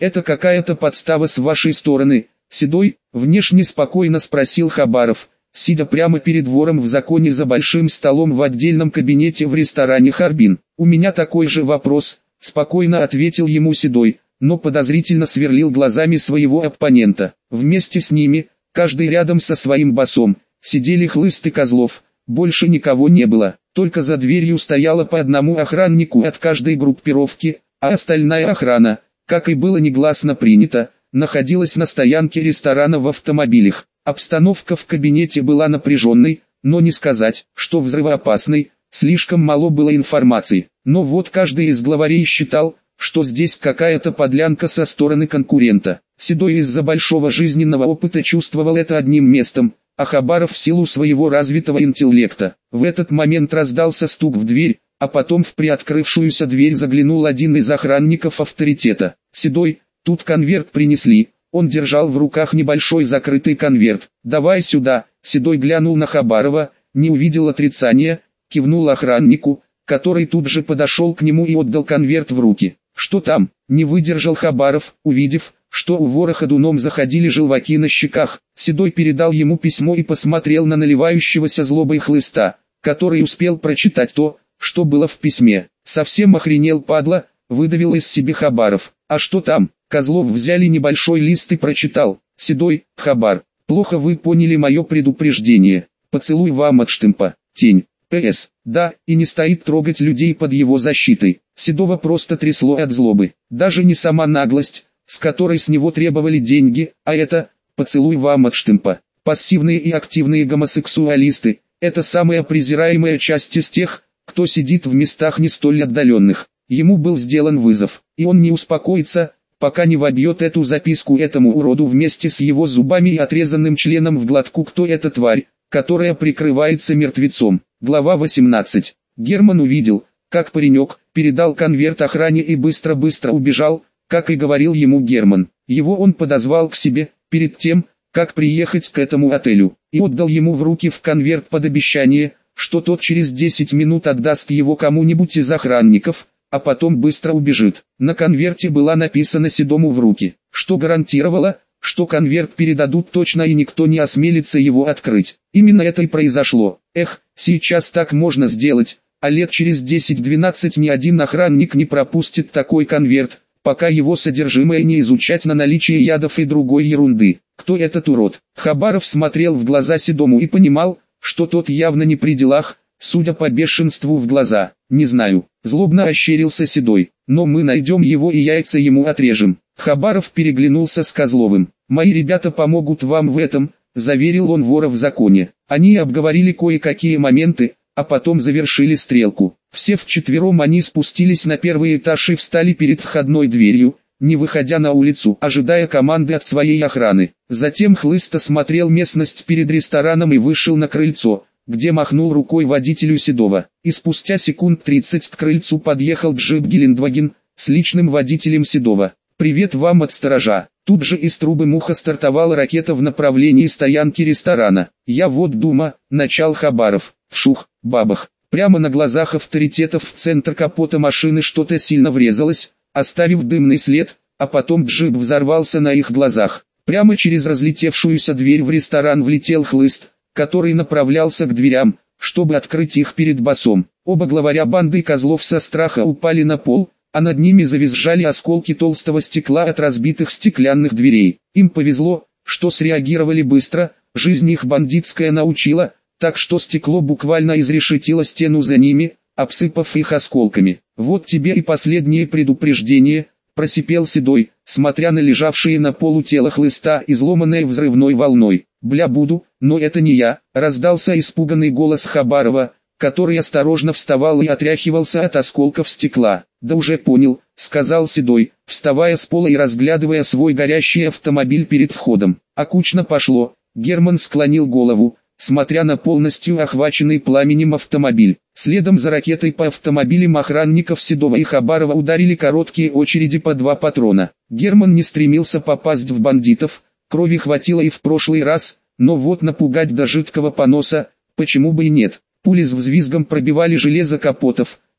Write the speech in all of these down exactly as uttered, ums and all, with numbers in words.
Это какая-то подстава с вашей стороны, Седой? Внешне спокойно спросил Хабаров, сидя прямо перед вором в законе за большим столом в отдельном кабинете в ресторане «Харбин». «У меня такой же вопрос», — спокойно ответил ему Седой, но подозрительно сверлил глазами своего оппонента. Вместе с ними, каждый рядом со своим боссом, сидели Хлыст и Козлов, больше никого не было, только за дверью стояло по одному охраннику от каждой группировки, а остальная охрана, как и было негласно принято, находилась на стоянке ресторана в автомобилях. Обстановка в кабинете была напряженной, но не сказать, что взрывоопасной, слишком мало было информации. Но вот каждый из главарей считал, что здесь какая-то подлянка со стороны конкурента. Седой из-за большого жизненного опыта чувствовал это одним местом, а Хабаров в силу своего развитого интеллекта. В этот момент раздался стук в дверь, а потом в приоткрывшуюся дверь заглянул один из охранников авторитета. «Седой, тут конверт принесли». Он держал в руках небольшой закрытый конверт. «Давай сюда». Седой глянул на Хабарова, не увидел отрицания, кивнул охраннику, который тут же подошел к нему и отдал конверт в руки. «Что там?» — не выдержал Хабаров, увидев, что у вора ходуном заходили желваки на щеках. Седой передал ему письмо и посмотрел на наливающегося злобой Хлыста, который успел прочитать то, что было в письме. «Совсем охренел, падла», — выдавил из себя Хабаров. «А что там?» Козлов взяли небольшой лист и прочитал. «Седой, Хабар, плохо вы поняли мое предупреждение. Поцелуй вам от штымпа. Тень. П С. Да, и не стоит трогать людей под его защитой». Седова просто трясло от злобы. Даже не сама наглость, с которой с него требовали деньги, а это «поцелуй вам от штымпа». Пассивные и активные гомосексуалисты – это самая презираемая часть из тех, кто сидит в местах не столь отдаленных. Ему был сделан вызов, и он не успокоится, пока не вобьет эту записку этому уроду вместе с его зубами и отрезанным членом в глотку. Кто эта тварь, которая прикрывается мертвецом? Глава восемнадцать. Герман увидел, как паренек передал конверт охране и быстро-быстро убежал, как и говорил ему Герман. Его он подозвал к себе, перед тем, как приехать к этому отелю, и отдал ему в руки в конверт под обещание, что тот через десять минут отдаст его кому-нибудь из охранников, а потом быстро убежит. На конверте была написана Седому в руки, что гарантировало, что конверт передадут точно и никто не осмелится его открыть. Именно это и произошло. Эх, сейчас так можно сделать, а лет через десять-двенадцать ни один охранник не пропустит такой конверт, пока его содержимое не изучать на наличие ядов и другой ерунды. Кто этот урод? Хабаров смотрел в глаза Седому и понимал, что тот явно не при делах, судя по бешенству в глаза. «Не знаю», — злобно ощерился Седой, — «но мы найдем его и яйца ему отрежем». Хабаров переглянулся с Козловым. «Мои ребята помогут вам в этом», — заверил он вора в законе. Они обговорили кое-какие моменты, а потом завершили стрелку. Все вчетвером они спустились на первый этаж и встали перед входной дверью, не выходя на улицу, ожидая команды от своей охраны. Затем Хлыст осмотрел местность перед рестораном и вышел на крыльцо, где махнул рукой водителю Седова. И спустя секунд тридцать к крыльцу подъехал джип Гелендваген с личным водителем Седова. «Привет вам от сторожа». Тут же из трубы Муха стартовала ракета в направлении стоянки ресторана. «Я вот дума», — начал Хабаров. Вшух, бабах. Прямо на глазах авторитетов в центр капота машины что-то сильно врезалось, оставив дымный след, а потом джип взорвался на их глазах. Прямо через разлетевшуюся дверь в ресторан влетел Хлыст, который направлялся к дверям, чтобы открыть их перед боссом. Оба главаря банды Козлов со страха упали на пол, а над ними завизжали осколки толстого стекла от разбитых стеклянных дверей. Им повезло, что среагировали быстро, жизнь их бандитская научила, так что стекло буквально изрешетило стену за ними, обсыпав их осколками. «Вот тебе и последнее предупреждение», — просипел Седой, смотря на лежавшие на полу тело Хлыста, изломанное взрывной волной. «Бля, буду, но это не я», — раздался испуганный голос Хабарова, который осторожно вставал и отряхивался от осколков стекла. «Да уже понял», — сказал Седой, вставая с пола и разглядывая свой горящий автомобиль перед входом. «А кучно пошло». Герман склонил голову, смотря на полностью охваченный пламенем автомобиль. Следом за ракетой по автомобилям охранников Седова и Хабарова ударили короткие очереди по два патрона. Герман не стремился попасть в бандитов, крови хватило и в прошлый раз, но вот напугать до жидкого поноса, почему бы и нет. Пули с взвизгом пробивали железо капотов,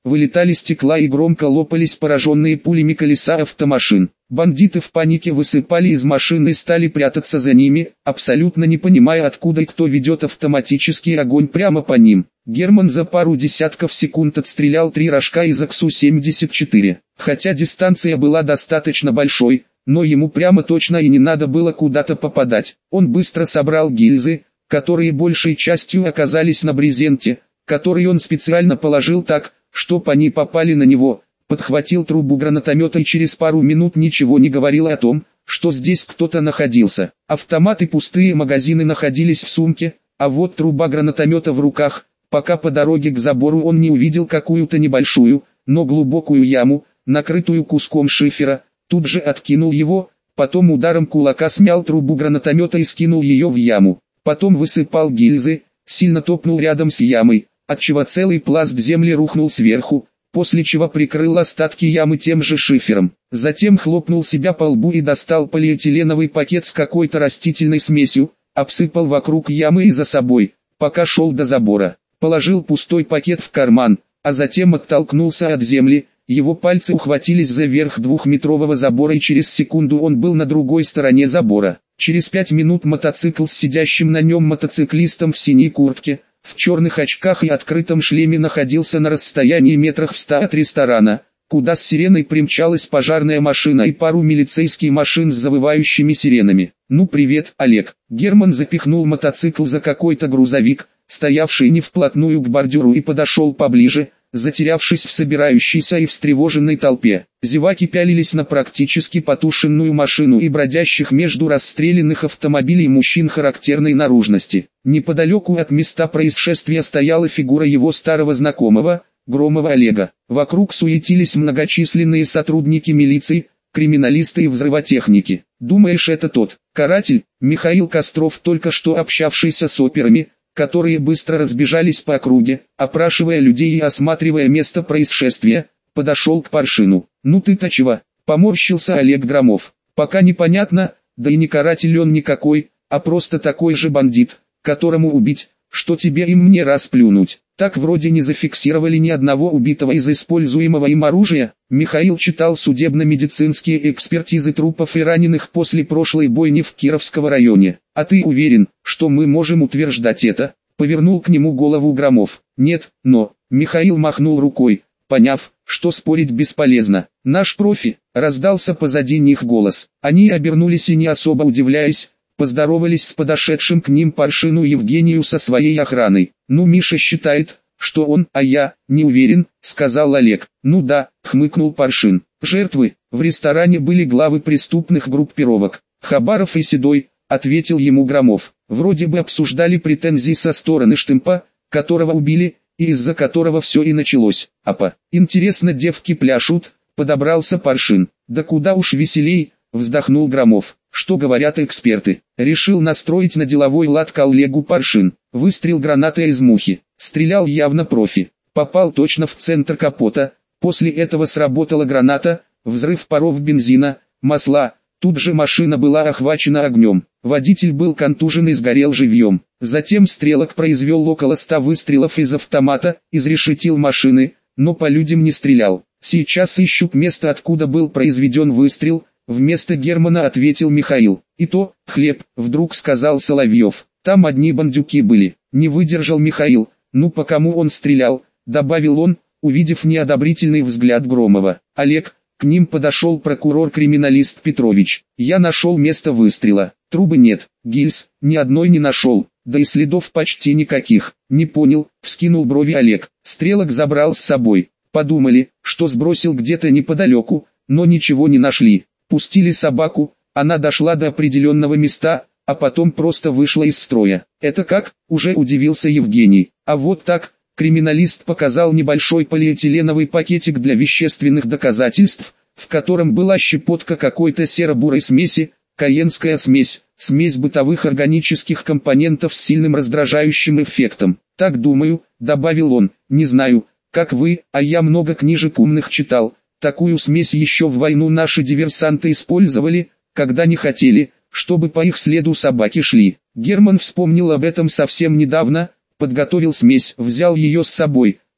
вылетали стекла и громко лопались пораженные пулями колеса автомашин. Бандиты в панике высыпали из машин и стали прятаться за ними, абсолютно не понимая, откуда и кто ведет автоматический огонь прямо по ним. Герман за пару десятков секунд отстрелял три рожка из АКСУ семьдесят четыре. Хотя дистанция была достаточно большой, но ему прямо точно и не надо было куда-то попадать. Он быстро собрал гильзы, которые большей частью оказались на брезенте, который он специально положил так, чтоб они попали на него, подхватил трубу гранатомета и через пару минут ничего не говорил о том, что здесь кто-то находился. Автоматы и пустые магазины находились в сумке, а вот труба гранатомета в руках, пока по дороге к забору он не увидел какую-то небольшую, но глубокую яму, накрытую куском шифера, тут же откинул его, потом ударом кулака смял трубу гранатомета и скинул ее в яму. Потом высыпал гильзы, сильно топнул рядом с ямой, отчего целый пласт земли рухнул сверху, после чего прикрыл остатки ямы тем же шифером. Затем хлопнул себя по лбу и достал полиэтиленовый пакет с какой-то растительной смесью, обсыпал вокруг ямы и за собой, пока шел до забора. Положил пустой пакет в карман, а затем оттолкнулся от земли, его пальцы ухватились за верх двухметрового забора и через секунду он был на другой стороне забора. Через пять минут мотоцикл с сидящим на нем мотоциклистом в синей куртке, в черных очках и открытом шлеме находился на расстоянии метрах в ста от ресторана, куда с сиреной примчалась пожарная машина и пару милицейских машин с завывающими сиренами. «Ну привет, Олег!» Герман запихнул мотоцикл за какой-то грузовик, стоявший не вплотную к бордюру, и подошел поближе, затерявшись в собирающейся и встревоженной толпе. Зеваки пялились на практически потушенную машину и бродящих между расстрелянных автомобилей мужчин характерной наружности. Неподалеку от места происшествия стояла фигура его старого знакомого, Громова Олега. Вокруг суетились многочисленные сотрудники милиции, криминалисты и взрывотехники. «Думаешь, это тот каратель?» Михаил Костров, только что общавшийся с операми, которые быстро разбежались по округе, опрашивая людей и осматривая место происшествия, подошел к Паршину. «Ну ты-то чего?» — поморщился Олег Громов. «Пока непонятно, да и не каратель он никакой, а просто такой же бандит, которому убить, что тебе и мне расплюнуть. Так вроде не зафиксировали ни одного убитого из используемого им оружия». Михаил читал судебно-медицинские экспертизы трупов и раненых после прошлой бойни в Кировском районе. «А ты уверен, что мы можем утверждать это?» — повернул к нему голову Громов. «Нет, но...» — Михаил махнул рукой, поняв, что спорить бесполезно. «Наш профи!» — раздался позади них голос. Они обернулись и, не особо удивляясь, поздоровались с подошедшим к ним Паршину Евгению со своей охраной. «Ну, Миша считает, что он, а я, не уверен», — сказал Олег. «Ну да», — хмыкнул Паршин. «Жертвы в ресторане были главы преступных группировок. Хабаров и Седой», — ответил ему Громов. «Вроде бы обсуждали претензии со стороны Штымпа, которого убили, и из-за которого все и началось. Апа, интересно, девки пляшут?» — подобрался Паршин. «Да куда уж веселей», — вздохнул Громов. «Что говорят эксперты?» Решил настроить на деловой лад коллегу Паршин. Выстрел гранатой из мухи. Стрелял явно профи. Попал точно в центр капота. После этого сработала граната, взрыв паров бензина, масла. Тут же машина была охвачена огнем. Водитель был контужен и сгорел живьем. Затем стрелок произвел около ста выстрелов из автомата, изрешетил машины, но по людям не стрелял. «Сейчас ищут место, откуда был произведен выстрел», — вместо Германа ответил Михаил. «И то, хлеб», — вдруг сказал Соловьев. «Там одни бандюки были». Не выдержал Михаил. «Ну по кому он стрелял?» — добавил он, увидев неодобрительный взгляд Громова. «Олег». К ним подошел прокурор-криминалист Петрович. «Я нашел место выстрела. Трубы нет, гильз, ни одной не нашел, да и следов почти никаких». «Не понял», — вскинул брови Олег. «Стрелок забрал с собой. Подумали, что сбросил где-то неподалеку, но ничего не нашли. Пустили собаку, она дошла до определенного места, а потом просто вышла из строя». «Это как?» — уже удивился Евгений. «А вот так». Криминалист показал небольшой полиэтиленовый пакетик для вещественных доказательств, в котором была щепотка какой-то серо-бурой смеси, каенская смесь, смесь бытовых органических компонентов с сильным раздражающим эффектом. «Так думаю», — добавил он, — «не знаю, как вы, а я много книжек умных читал. Такую смесь еще в войну наши диверсанты использовали, когда не хотели, чтобы по их следу собаки шли». Герман вспомнил об этом совсем недавно, подготовил смесь, взял ее с собой,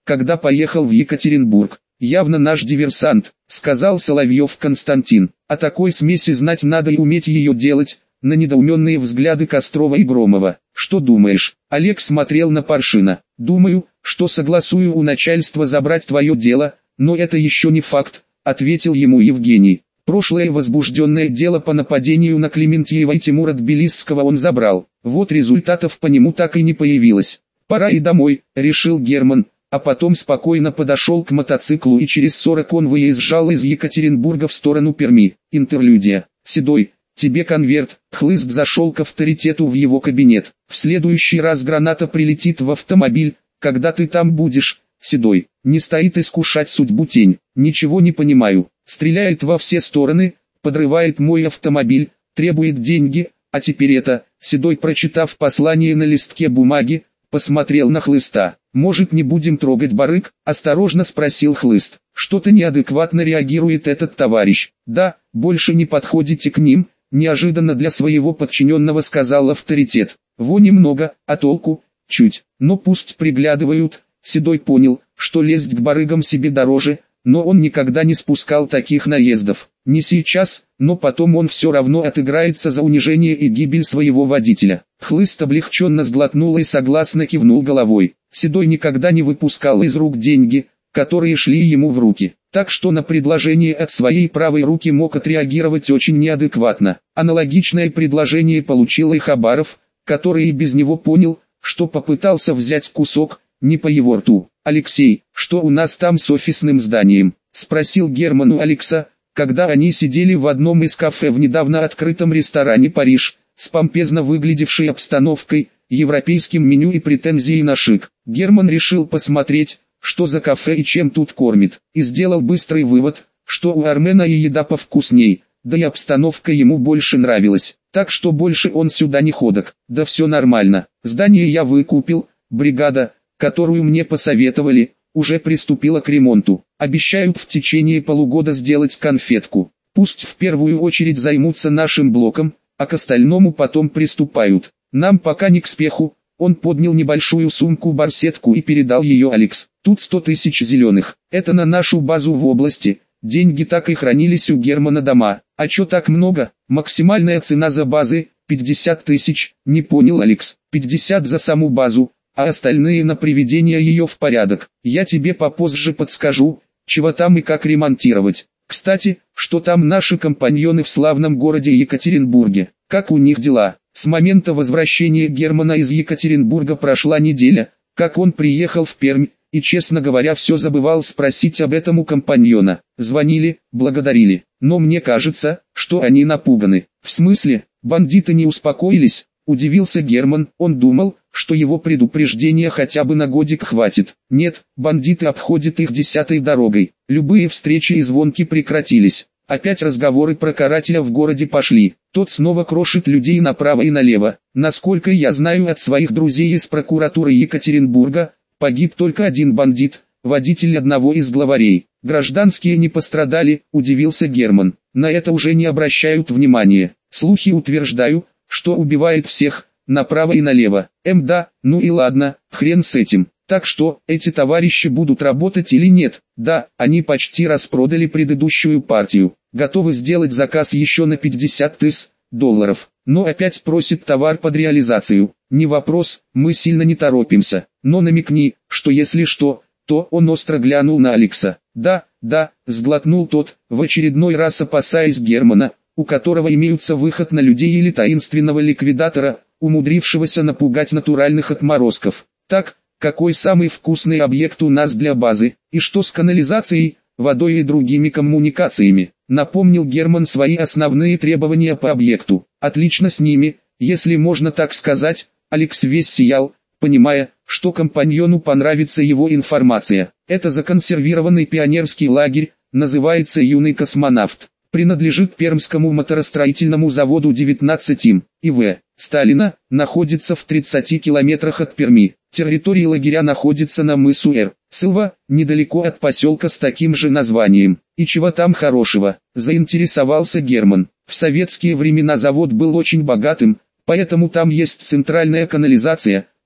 когда поехал в Екатеринбург. Явно наш диверсант, сказал Соловьев Константин. О такой смеси знать надо и уметь ее делать. На недоуменные взгляды Кострова и Громова. Что думаешь? Олег смотрел на Паршина. Думаю, что согласую у начальства забрать твое дело, но это еще не факт, ответил ему Евгений. Прошлое возбужденное дело по нападению на Клементьева и Тимура Тбилисского он забрал. Вот результатов по нему так и не появилось. Пора и домой, решил Герман. А потом спокойно подошел к мотоциклу и через сорок он выезжал из Екатеринбурга в сторону Перми. Интерлюдия. Седой, тебе конверт. Хлыст зашел к авторитету в его кабинет. В следующий раз граната прилетит в автомобиль, когда ты там будешь. Седой, не стоит искушать судьбу тень. Ничего не понимаю. Стреляет во все стороны, подрывает мой автомобиль, требует деньги, а теперь это. Седой, прочитав послание на листке бумаги, посмотрел на Хлыста. «Может, не будем трогать барыг?» – осторожно спросил Хлыст. «Что-то неадекватно реагирует этот товарищ». «Да, больше не подходите к ним», – неожиданно для своего подчиненного сказал авторитет. «Во немного, а толку? Чуть. Но пусть приглядывают». Седой понял, что лезть к барыгам себе дороже, но он никогда не спускал таких наездов. Не сейчас, но потом он все равно отыграется за унижение и гибель своего водителя. Хлыст облегченно сглотнул и согласно кивнул головой. Седой никогда не выпускал из рук деньги, которые шли ему в руки. Так что на предложение от своей правой руки мог отреагировать очень неадекватно. Аналогичное предложение получил и Хабаров, который и без него понял, что попытался взять кусок, не по его рту. «Алексей, что у нас там с офисным зданием?» – спросил Герман у Алекса, когда они сидели в одном из кафе в недавно открытом ресторане «Париж», с помпезно выглядевшей обстановкой, европейским меню и претензией на шик. Герман решил посмотреть, что за кафе и чем тут кормит, и сделал быстрый вывод, что у Армена и еда повкусней, да и обстановка ему больше нравилась, так что больше он сюда не ходок. Да все нормально, здание я выкупил, бригада, которую мне посоветовали, уже приступила к ремонту. Обещают в течение полугода сделать конфетку. Пусть в первую очередь займутся нашим блоком, а к остальному потом приступают. Нам пока не к спеху. Он поднял небольшую сумку-барсетку и передал ее Алекс. Тут сто тысяч зеленых. Это на нашу базу в области. Деньги так и хранились у Германа дома. А чё так много? Максимальная цена за базы – пятьдесят тысяч. Не понял Алекс. пятьдесят за саму базу, а остальные на приведение ее в порядок. Я тебе попозже подскажу, чего там и как ремонтировать. Кстати, что там наши компаньоны в славном городе Екатеринбурге? Как у них дела? С момента возвращения Германа из Екатеринбурга прошла неделя, как он приехал в Пермь, и, честно говоря, все забывал спросить об этом у компаньона. Звонили, благодарили, но мне кажется, что они напуганы. В смысле, бандиты не успокоились? Удивился Герман, он думал, что его предупреждения хотя бы на годик хватит. Нет, бандиты обходят их десятой дорогой. Любые встречи и звонки прекратились. Опять разговоры про карателя в городе пошли. Тот снова крошит людей направо и налево. Насколько я знаю от своих друзей из прокуратуры Екатеринбурга, погиб только один бандит, водитель одного из главарей. Гражданские не пострадали, удивился Герман. На это уже не обращают внимания. Слухи утверждаю, что убивает всех, направо и налево. Эм да, ну и ладно, хрен с этим. Так что, эти товарищи будут работать или нет? Да, они почти распродали предыдущую партию. Готовы сделать заказ еще на пятьдесят тысяч долларов. Но опять просит товар под реализацию. Не вопрос, мы сильно не торопимся. Но намекни, что если что, то он остро глянул на Алекса. Да, да, сглотнул тот, в очередной раз опасаясь Германа, у которого имеются выход на людей или таинственного ликвидатора, умудрившегося напугать натуральных отморозков. Так, какой самый вкусный объект у нас для базы, и что с канализацией, водой и другими коммуникациями? Напомнил Герман свои основные требования по объекту. Отлично с ними, если можно так сказать. Алекс весь сиял, понимая, что компаньону понравится его информация. Это законсервированный пионерский лагерь, называется «Юный космонавт». Принадлежит Пермскому моторостроительному заводу девятнадцать им, И В. Сталина, находится в тридцати километрах от Перми. Территория лагеря находится на мысу Р. Сылва, недалеко от поселка с таким же названием. И чего там хорошего, заинтересовался Герман. В советские времена завод был очень богатым, поэтому там есть центральная канализация,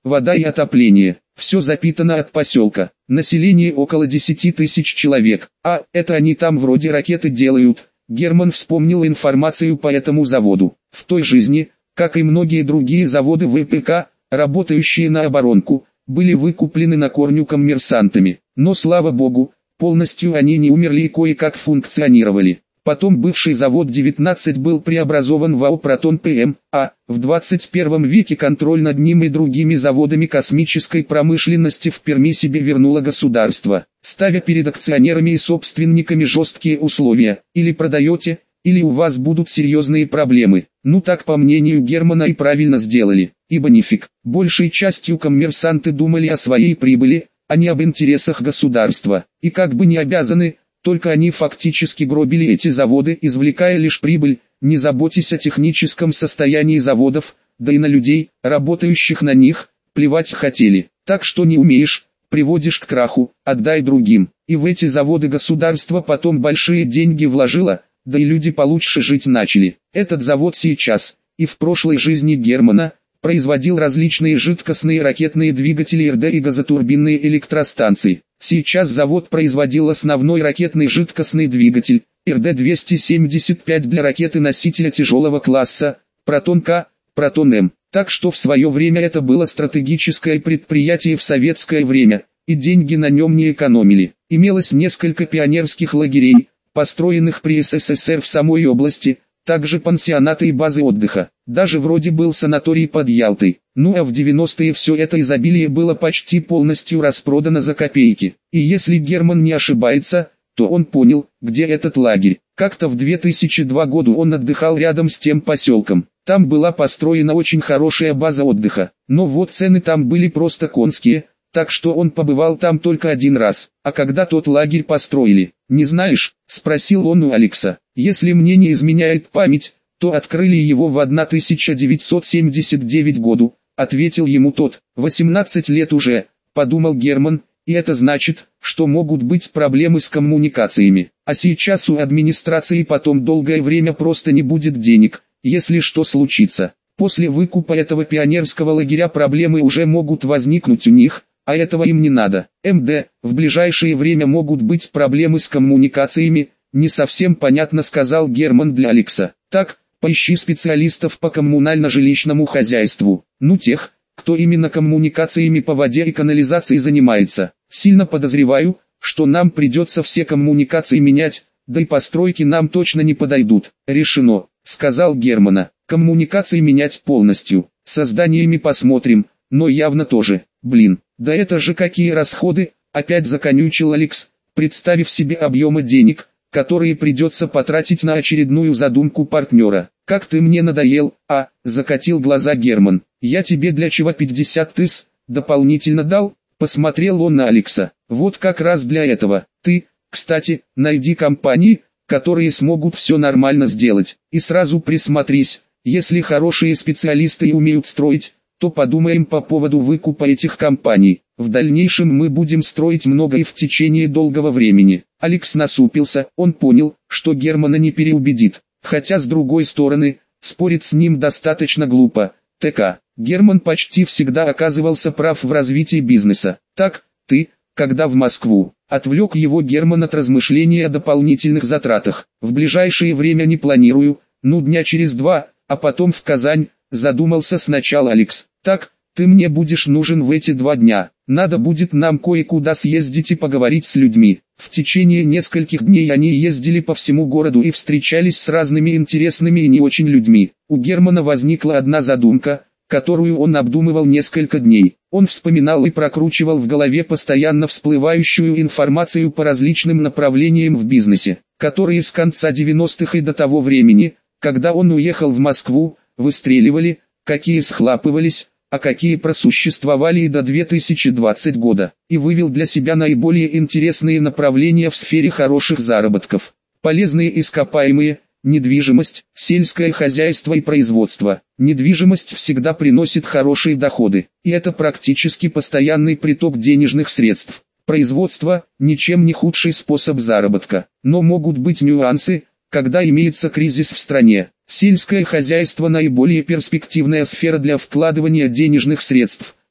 вода и отопление. Все запитано от поселка. Население около десяти тысяч человек. А, это они там вроде ракеты делают. Герман вспомнил информацию по этому заводу. В той жизни, как и многие другие заводы ВПК, работающие на оборонку, были выкуплены на корню коммерсантами. Но слава богу, полностью они не умерли и кое-как функционировали. Потом бывший завод девятнадцать был преобразован в АО «Протон ПМ», а в двадцать первом веке контроль над ним и другими заводами космической промышленности в Перми себе вернуло государство, ставя перед акционерами и собственниками жесткие условия: или продаете, или у вас будут серьезные проблемы. Ну так, по мнению Германа, и правильно сделали, ибо нифиг, большей частью коммерсанты думали о своей прибыли, а не об интересах государства, и как бы не обязаны, только они фактически гробили эти заводы, извлекая лишь прибыль, не заботясь о техническом состоянии заводов, да и на людей, работающих на них, плевать хотели. Так что не умеешь, приводишь к краху, отдай другим. И в эти заводы государство потом большие деньги вложило, да и люди получше жить начали. Этот завод сейчас, и в прошлой жизни Германа, производил различные жидкостные ракетные двигатели эр дэ и газотурбинные электростанции. Сейчас завод производил основной ракетный жидкостный двигатель эр дэ двести семьдесят пять для ракеты-носителя тяжелого класса «Протон-К», «Протон-М». Так что в свое время это было стратегическое предприятие в советское время, и деньги на нем не экономили. Имелось несколько пионерских лагерей, построенных при эс эс эс эр в самой области, также пансионаты и базы отдыха. Даже вроде был санаторий под Ялтой. Ну а в девяностые все это изобилие было почти полностью распродано за копейки. И если Герман не ошибается, то он понял, где этот лагерь. Как-то в две тысячи втором году он отдыхал рядом с тем поселком. Там была построена очень хорошая база отдыха. Но вот цены там были просто конские, так что он побывал там только один раз. А когда тот лагерь построили, не знаешь, спросил он у Алекса. Если мне не изменяет память, то открыли его в тысяча девятьсот семьдесят девятом году, ответил ему тот. восемнадцать лет уже, подумал Герман, и это значит, что могут быть проблемы с коммуникациями. А сейчас у администрации потом долгое время просто не будет денег, если что случится. После выкупа этого пионерского лагеря проблемы уже могут возникнуть у них, а этого им не надо. эм дэ, в ближайшее время могут быть проблемы с коммуникациями, не совсем понятно, сказал Герман для Алекса. Так, поищи специалистов по коммунально-жилищному хозяйству, ну тех, кто именно коммуникациями по воде и канализации занимается. Сильно подозреваю, что нам придется все коммуникации менять, да и постройки нам точно не подойдут. Решено, сказал Германа. Коммуникации менять полностью, со зданиями посмотрим, но явно тоже. Блин, да это же какие расходы, опять законючил Алекс, представив себе объемы денег, которые придется потратить на очередную задумку партнера. Как ты мне надоел, а, закатил глаза Герман. Я тебе для чего пятьдесят тысяч дополнительно дал? Посмотрел он на Алекса. Вот как раз для этого. Ты, кстати, найди компании, которые смогут все нормально сделать. И сразу присмотрись, если хорошие специалисты и умеют строить, то подумаем по поводу выкупа этих компаний. В дальнейшем мы будем строить много и в течение долгого времени. Алекс насупился, он понял, что Германа не переубедит. Хотя с другой стороны, спорить с ним достаточно глупо. ТК. Герман почти всегда оказывался прав в развитии бизнеса. Так, ты, когда в Москву, отвлек его Герман от размышления о дополнительных затратах. В ближайшее время не планирую, ну дня через два, а потом в Казань, задумался сначала Алекс. Так, ты мне будешь нужен в эти два дня. Надо будет нам кое-куда съездить и поговорить с людьми. В течение нескольких дней они ездили по всему городу и встречались с разными интересными и не очень людьми. У Германа возникла одна задумка, которую он обдумывал несколько дней. Он вспоминал и прокручивал в голове постоянно всплывающую информацию по различным направлениям в бизнесе, которые с конца девяностых и до того времени, когда он уехал в Москву, выстреливали, какие схлапывались, а какие просуществовали и до две тысячи двадцатого года, и вывел для себя наиболее интересные направления в сфере хороших заработков. Полезные ископаемые, недвижимость, сельское хозяйство и производство. Недвижимость всегда приносит хорошие доходы, и это практически постоянный приток денежных средств. Производство – ничем не худший способ заработка, но могут быть нюансы, когда имеется кризис в стране. Сельское хозяйство – наиболее перспективная сфера для вкладывания денежных средств,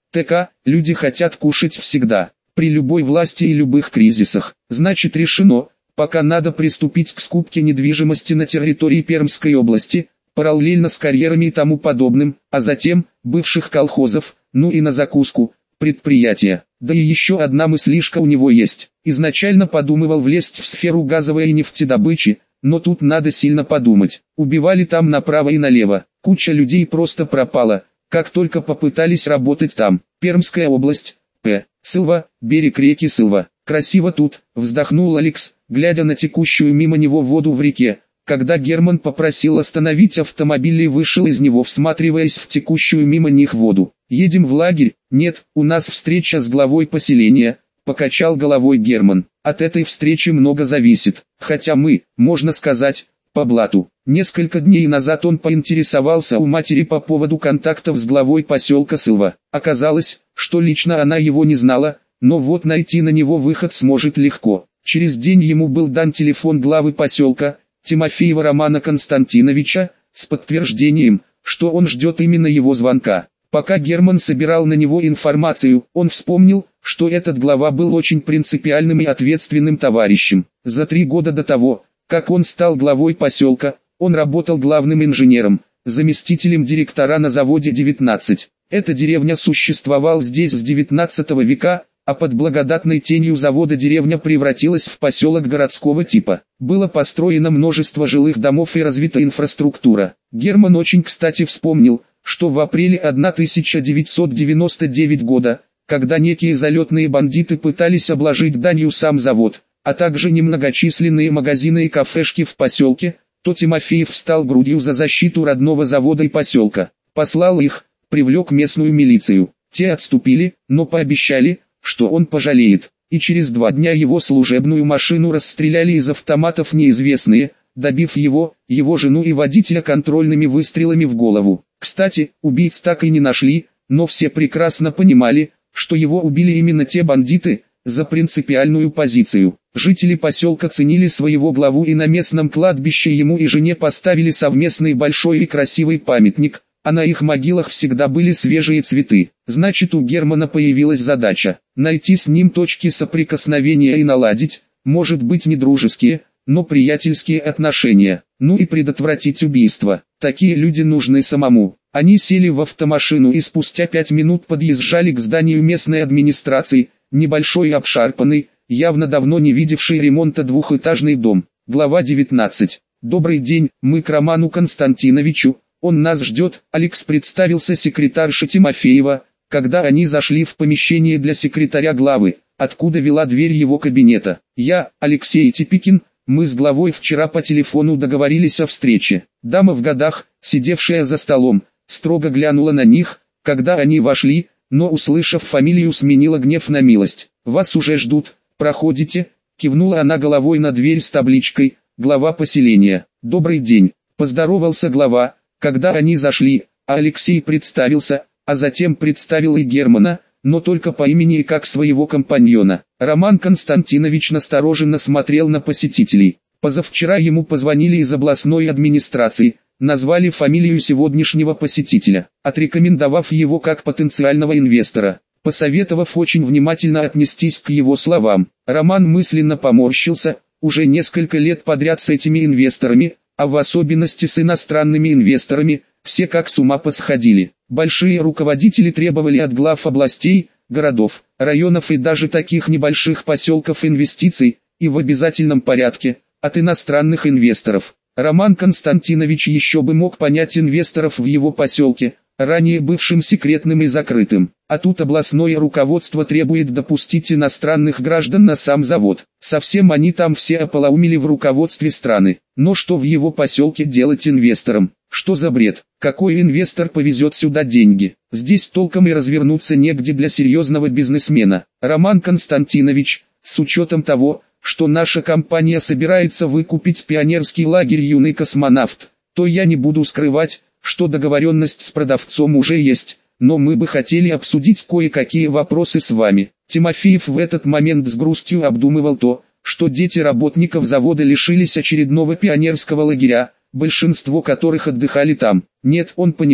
ТК, люди хотят кушать всегда, при любой власти и любых кризисах. Значит, решено, пока надо приступить к скупке недвижимости на территории Пермской области, параллельно с карьерами и тому подобным, а затем, бывших колхозов, ну и на закуску, предприятия. Да и еще одна мыслишка у него есть. Изначально подумывал влезть в сферу газовой и нефтедобычи, но тут надо сильно подумать. Убивали там направо и налево, куча людей просто пропала, как только попытались работать там. Пермская область, П. Сылва, берег реки Сылва. Красиво тут, вздохнул Алекс, глядя на текущую мимо него воду в реке, когда Герман попросил остановить автомобиль и вышел из него, всматриваясь в текущую мимо них воду. «Едем в лагерь?» «Нет, у нас встреча с главой поселения», — покачал головой Герман. «От этой встречи много зависит, хотя мы, можно сказать, по блату». Несколько дней назад он поинтересовался у матери по поводу контактов с главой поселка Сылва. Оказалось, что лично она его не знала, но вот найти на него выход сможет легко. Через день ему был дан телефон главы поселка, Тимофеева Романа Константиновича, с подтверждением, что он ждет именно его звонка. Пока Герман собирал на него информацию, он вспомнил, что этот глава был очень принципиальным и ответственным товарищем. За три года до того, как он стал главой поселка, он работал главным инженером, заместителем директора на заводе девятнадцать. Эта деревня существовала здесь с девятнадцатого века, а под благодатной тенью завода деревня превратилась в поселок городского типа. Было построено множество жилых домов и развита инфраструктура. Герман очень кстати вспомнил, что в апреле тысяча девятьсот девяносто девятого года, когда некие залетные бандиты пытались обложить данью сам завод, а также немногочисленные магазины и кафешки в поселке, то Тимофеев встал грудью за защиту родного завода и поселка. Послал их, привлек местную милицию. Те отступили, но пообещали, что он пожалеет. И через два дня его служебную машину расстреляли из автоматов неизвестные, добив его, его жену и водителя контрольными выстрелами в голову. Кстати, убийц так и не нашли, но все прекрасно понимали, что его убили именно те бандиты, за принципиальную позицию. Жители поселка ценили своего главу и на местном кладбище ему и жене поставили совместный большой и красивый памятник, а на их могилах всегда были свежие цветы. Значит, у Германа появилась задача – найти с ним точки соприкосновения и наладить, может быть не дружеские, но приятельские отношения, ну и предотвратить убийство. Такие люди нужны самому. Они сели в автомашину и спустя пять минут подъезжали к зданию местной администрации, небольшой и обшарпанный, явно давно не видевший ремонта двухэтажный дом. Глава девятнадцать. «Добрый день, мы к Роману Константиновичу, он нас ждет», Алекс представился секретарше Тимофеева, когда они зашли в помещение для секретаря главы, откуда вела дверь его кабинета. «Я, Алексей Типикин, мы с главой вчера по телефону договорились о встрече». Дама в годах, сидевшая за столом, строго глянула на них, когда они вошли, но, услышав фамилию, сменила гнев на милость. «Вас уже ждут, проходите», кивнула она головой на дверь с табличкой «Глава поселения». «Добрый день», поздоровался глава, когда они зашли, а Алексей представился, а затем представил и Германа, но только по имени и как своего компаньона. Роман Константинович настороженно смотрел на посетителей. Позавчера ему позвонили из областной администрации, назвали фамилию сегодняшнего посетителя, отрекомендовав его как потенциального инвестора, посоветовав очень внимательно отнестись к его словам. Роман мысленно поморщился, уже несколько лет подряд с этими инвесторами, а в особенности с иностранными инвесторами, все как с ума посходили. Большие руководители требовали от глав областей, городов, районов и даже таких небольших поселков инвестиций, и в обязательном порядке, от иностранных инвесторов. Роман Константинович еще бы мог понять инвесторов в его поселке, ранее бывшим секретным и закрытым. А тут областное руководство требует допустить иностранных граждан на сам завод. Совсем они там все ополоумели в руководстве страны. Но что в его поселке делать инвесторам? Что за бред? Какой инвестор повезет сюда деньги? Здесь толком и развернуться негде для серьезного бизнесмена. Роман Константинович, с учетом того, что наша компания собирается выкупить пионерский лагерь «Юный космонавт», то я не буду скрывать, что договоренность с продавцом уже есть, но мы бы хотели обсудить кое-какие вопросы с вами. Тимофеев в этот момент с грустью обдумывал то, что дети работников завода лишились очередного пионерского лагеря, большинство которых отдыхали там. Нет, он понимал,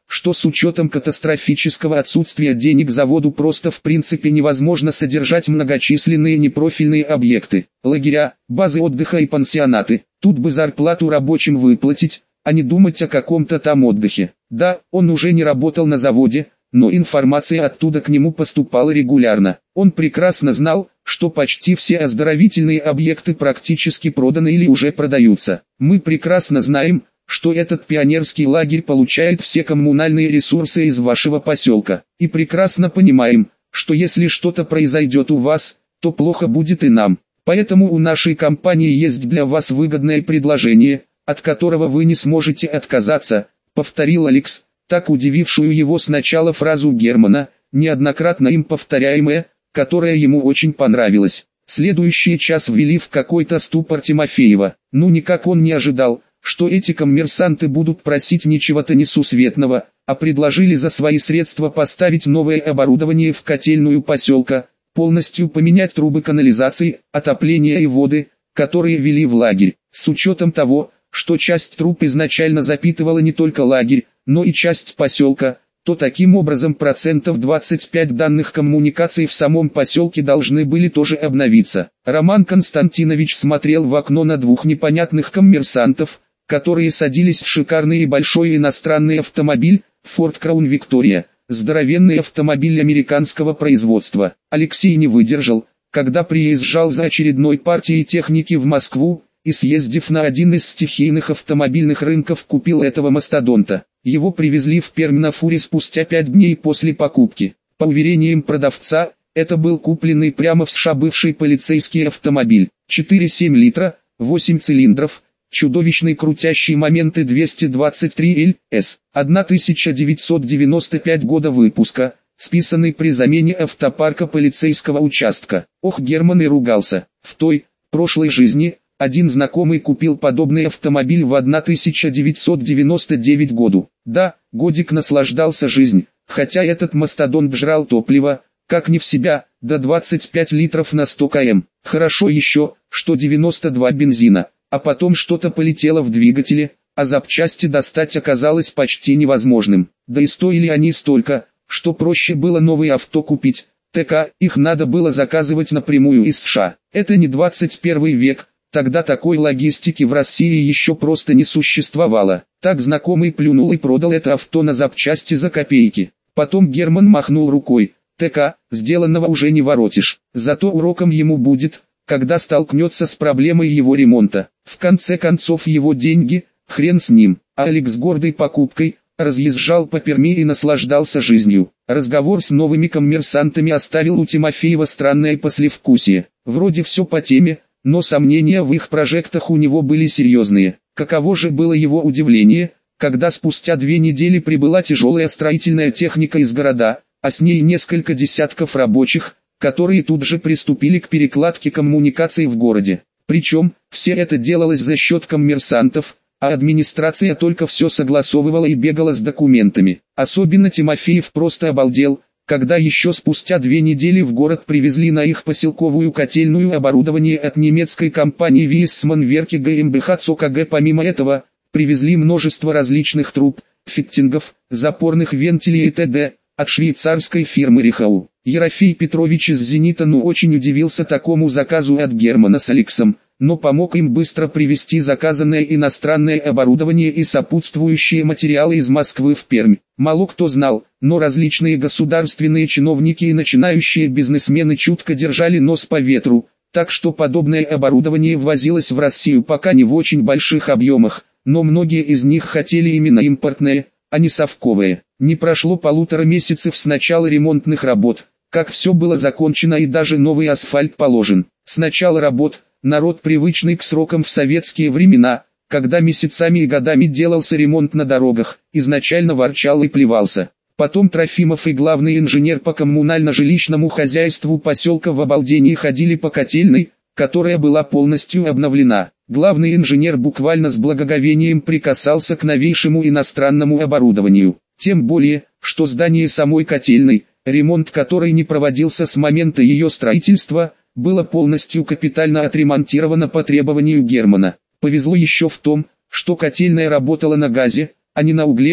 что с учетом катастрофического отсутствия денег заводу просто в принципе невозможно содержать многочисленные непрофильные объекты, лагеря, базы отдыха и пансионаты. Тут бы зарплату рабочим выплатить, а не думать о каком-то там отдыхе. Да, он уже не работал на заводе, но информация оттуда к нему поступала регулярно. Он прекрасно знал, что почти все оздоровительные объекты практически проданы или уже продаются. Мы прекрасно знаем, что этот пионерский лагерь получает все коммунальные ресурсы из вашего поселка. И прекрасно понимаем, что если что-то произойдет у вас, то плохо будет и нам. Поэтому у нашей компании есть для вас выгодное предложение, от которого вы не сможете отказаться, повторил Алекс, так удивившую его сначала фразу Германа, неоднократно им повторяемая, которая ему очень понравилась. Следующий час ввели в какой-то ступор Тимофеева. Ну никак он не ожидал, что эти коммерсанты будут просить ничего-то несусветного, а предложили за свои средства поставить новое оборудование в котельную поселка, полностью поменять трубы канализации, отопления и воды, которые вели в лагерь. С учетом того, что часть труб изначально запитывала не только лагерь, но и часть поселка, то таким образом процентов двадцать пять данных коммуникаций в самом поселке должны были тоже обновиться. Роман Константинович смотрел в окно на двух непонятных коммерсантов, которые садились в шикарный и большой иностранный автомобиль, Ford Crown Victoria, здоровенный автомобиль американского производства. Алексей не выдержал, когда приезжал за очередной партией техники в Москву, и съездив на один из стихийных автомобильных рынков купил этого мастодонта. Его привезли в Пермь на фуре спустя пять дней после покупки. По уверениям продавца, это был купленный прямо в США бывший полицейский автомобиль. четыре целых семь десятых литра, восемь цилиндров, чудовищные крутящие моменты двести двадцать три эл эс, тысяча девятьсот девяносто пятого года выпуска, списанный при замене автопарка полицейского участка. Ох, Герман и ругался. В той, прошлой жизни, один знакомый купил подобный автомобиль в тысяча девятьсот девяносто девятом году. Да, годик наслаждался жизнью, хотя этот мастодонт жрал топливо, как не в себя, до двадцать пять литров на сто километров. Хорошо еще, что девяносто два бензина, а потом что-то полетело в двигателе, а запчасти достать оказалось почти невозможным. Да и стоили они столько, что проще было новый авто купить. ТК, их надо было заказывать напрямую из США. Это не двадцать первый век. Тогда такой логистики в России еще просто не существовало. Так знакомый плюнул и продал это авто на запчасти за копейки. Потом Герман махнул рукой. ТК, сделанного уже не воротишь. Зато уроком ему будет, когда столкнется с проблемой его ремонта. В конце концов его деньги, хрен с ним. А Алекс с гордой покупкой, разъезжал по Перми и наслаждался жизнью. Разговор с новыми коммерсантами оставил у Тимофеева странное послевкусие. Вроде все по теме, но сомнения в их прожектах у него были серьезные. Каково же было его удивление, когда спустя две недели прибыла тяжелая строительная техника из города, а с ней несколько десятков рабочих, которые тут же приступили к перекладке коммуникаций в городе. Причем, все это делалось за счет коммерсантов, а администрация только все согласовывала и бегала с документами. Особенно Тимофеев просто обалдел, когда еще спустя две недели в город привезли на их поселковую котельную оборудование от немецкой компании Виссман Верке ГmbH ЦОКГ. Помимо этого, привезли множество различных труб, фиттингов, запорных вентилей и т.д. от швейцарской фирмы Рихау. Ерофей Петрович из «Зенита» ну очень удивился такому заказу от Германа с Алексом, но помог им быстро привезти заказанное иностранное оборудование и сопутствующие материалы из Москвы в Пермь. Мало кто знал, но различные государственные чиновники и начинающие бизнесмены чутко держали нос по ветру, так что подобное оборудование ввозилось в Россию пока не в очень больших объемах, но многие из них хотели именно импортное, а не совковое. Не прошло полутора месяцев с начала ремонтных работ, как все было закончено и даже новый асфальт положен. С начала работ, народ привычный к срокам в советские времена, когда месяцами и годами делался ремонт на дорогах, изначально ворчал и плевался. Потом Трофимов и главный инженер по коммунально-жилищному хозяйству поселка в обалдении ходили по котельной, которая была полностью обновлена. Главный инженер буквально с благоговением прикасался к новейшему иностранному оборудованию. Тем более, что здание самой котельной, ремонт которой не проводился с момента ее строительства, было полностью капитально отремонтировано по требованию Германа. Повезло еще в том, что котельная работала на газе, а не на угле,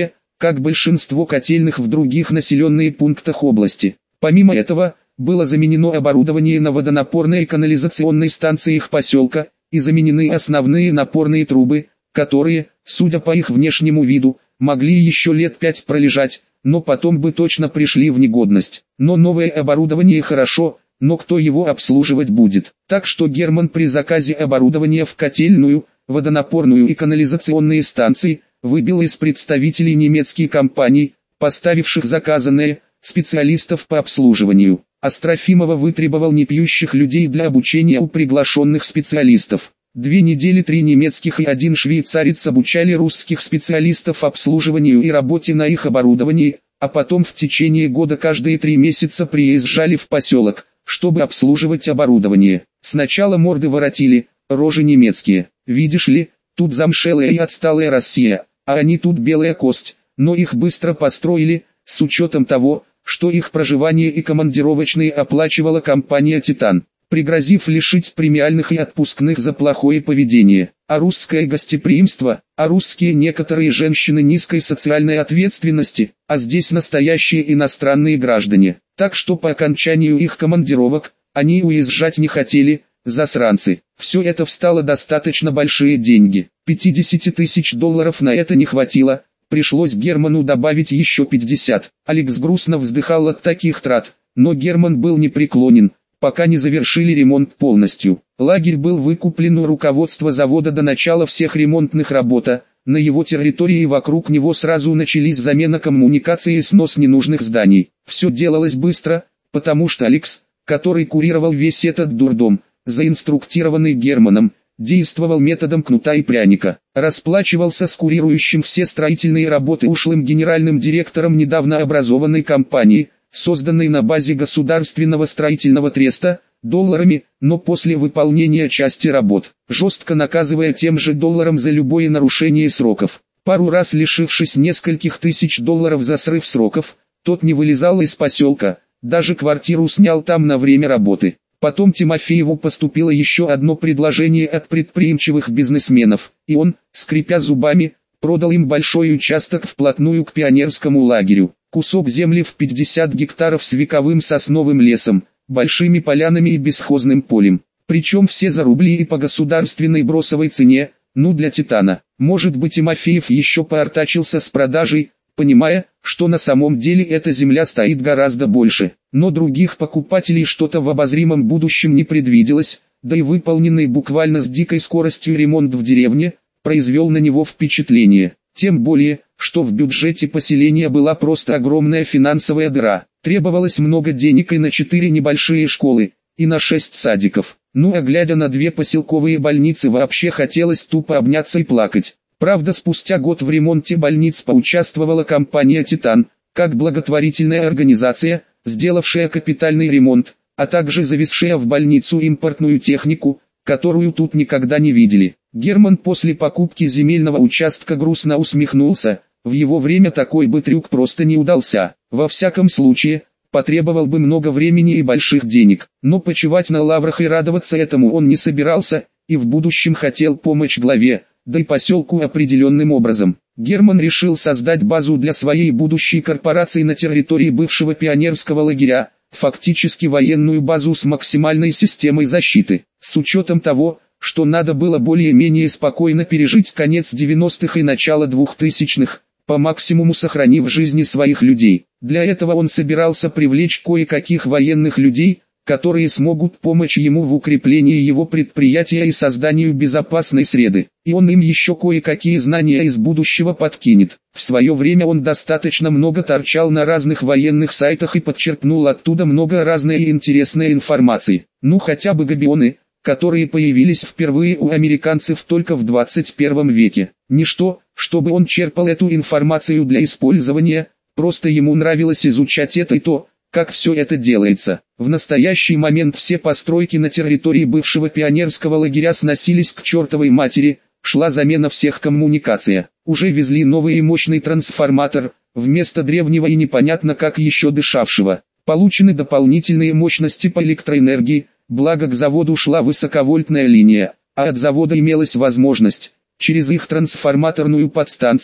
как большинство котельных в других населенных пунктах области. Помимо этого, было заменено оборудование на водонапорной и канализационной станциях поселка, и заменены основные напорные трубы, которые, судя по их внешнему виду, могли еще лет пять пролежать, но потом бы точно пришли в негодность. Но новое оборудование хорошо, но кто его обслуживать будет? Так что Герман при заказе оборудования в котельную, водонапорную и канализационные станции, выбил из представителей немецких компаний, поставивших заказанные, специалистов по обслуживанию. Астрофимова вытребовал непьющих людей для обучения у приглашенных специалистов. Две недели три немецких и один швейцарец обучали русских специалистов обслуживанию и работе на их оборудовании, а потом в течение года каждые три месяца приезжали в поселок, чтобы обслуживать оборудование. Сначала морды воротили, рожи немецкие. Видишь ли, тут замшелая и отсталая Россия, а они тут белая кость, но их быстро построили, с учетом того, что их проживание и командировочные оплачивала компания «Титан», пригрозив лишить премиальных и отпускных за плохое поведение. А русское гостеприимство, а русские некоторые женщины низкой социальной ответственности, а здесь настоящие иностранные граждане. Так что по окончанию их командировок, они уезжать не хотели, засранцы. Все это встало достаточно большие деньги. пятьдесят тысяч долларов на это не хватило. Пришлось Герману добавить еще пятьдесят. Алекс грустно вздыхал от таких трат, но Герман был непреклонен, пока не завершили ремонт полностью. Лагерь был выкуплен у руководства завода до начала всех ремонтных работ. На его территории и вокруг него сразу начались замена коммуникаций и снос ненужных зданий. Все делалось быстро, потому что Алекс, который курировал весь этот дурдом, заинструктированный Германом, действовал методом кнута и пряника. Расплачивался с курирующим все строительные работы ушлым генеральным директором недавно образованной компании, созданной на базе государственного строительного треста, долларами, но после выполнения части работ, жестко наказывая тем же долларом за любое нарушение сроков. Пару раз лишившись нескольких тысяч долларов за срыв сроков, тот не вылезал из поселка, даже квартиру снял там на время работы. Потом Тимофееву поступило еще одно предложение от предприимчивых бизнесменов, и он, скрипя зубами, продал им большой участок вплотную к пионерскому лагерю. Кусок земли в пятьдесят гектаров с вековым сосновым лесом, большими полянами и бесхозным полем. Причем все за рубли и по государственной бросовой цене, ну для Титана. Может быть, Тимофеев еще поортачился с продажей, понимая, что на самом деле эта земля стоит гораздо больше. Но других покупателей что-то в обозримом будущем не предвиделось, да и выполненный буквально с дикой скоростью ремонт в деревне, произвел на него впечатление. Тем более, что в бюджете поселения была просто огромная финансовая дыра. Требовалось много денег и на четыре небольшие школы, и на шесть садиков. Ну а глядя на две поселковые больницы, вообще хотелось тупо обняться и плакать. Правда, спустя год в ремонте больниц поучаствовала компания «Титан», как благотворительная организация, сделавшая капитальный ремонт, а также завезшая в больницу импортную технику, которую тут никогда не видели. Герман после покупки земельного участка грустно усмехнулся, в его время такой бы трюк просто не удался. Во всяком случае, потребовал бы много времени и больших денег, но почивать на лаврах и радоваться этому он не собирался, и в будущем хотел помочь главе, да и поселку определенным образом. Герман решил создать базу для своей будущей корпорации на территории бывшего пионерского лагеря, фактически военную базу с максимальной системой защиты. С учетом того, что надо было более-менее спокойно пережить конец девяностых и начало двухтысячных, по максимуму сохранив жизни своих людей. Для этого он собирался привлечь кое-каких военных людей, которые смогут помочь ему в укреплении его предприятия и созданию безопасной среды. И он им еще кое-какие знания из будущего подкинет. В свое время он достаточно много торчал на разных военных сайтах и подчерпнул оттуда много разной и интересной информации. Ну хотя бы габионы, которые появились впервые у американцев только в двадцать первом веке. Ничто, чтобы он черпал эту информацию для использования, просто ему нравилось изучать это и то, как все это делается. В настоящий момент все постройки на территории бывшего пионерского лагеря сносились к чертовой матери, шла замена всех коммуникаций. Уже везли новый и мощный трансформатор, вместо древнего и непонятно как еще дышавшего. Получены дополнительные мощности по электроэнергии, благо к заводу шла высоковольтная линия, а от завода имелась возможность, через их трансформаторную подстанцию,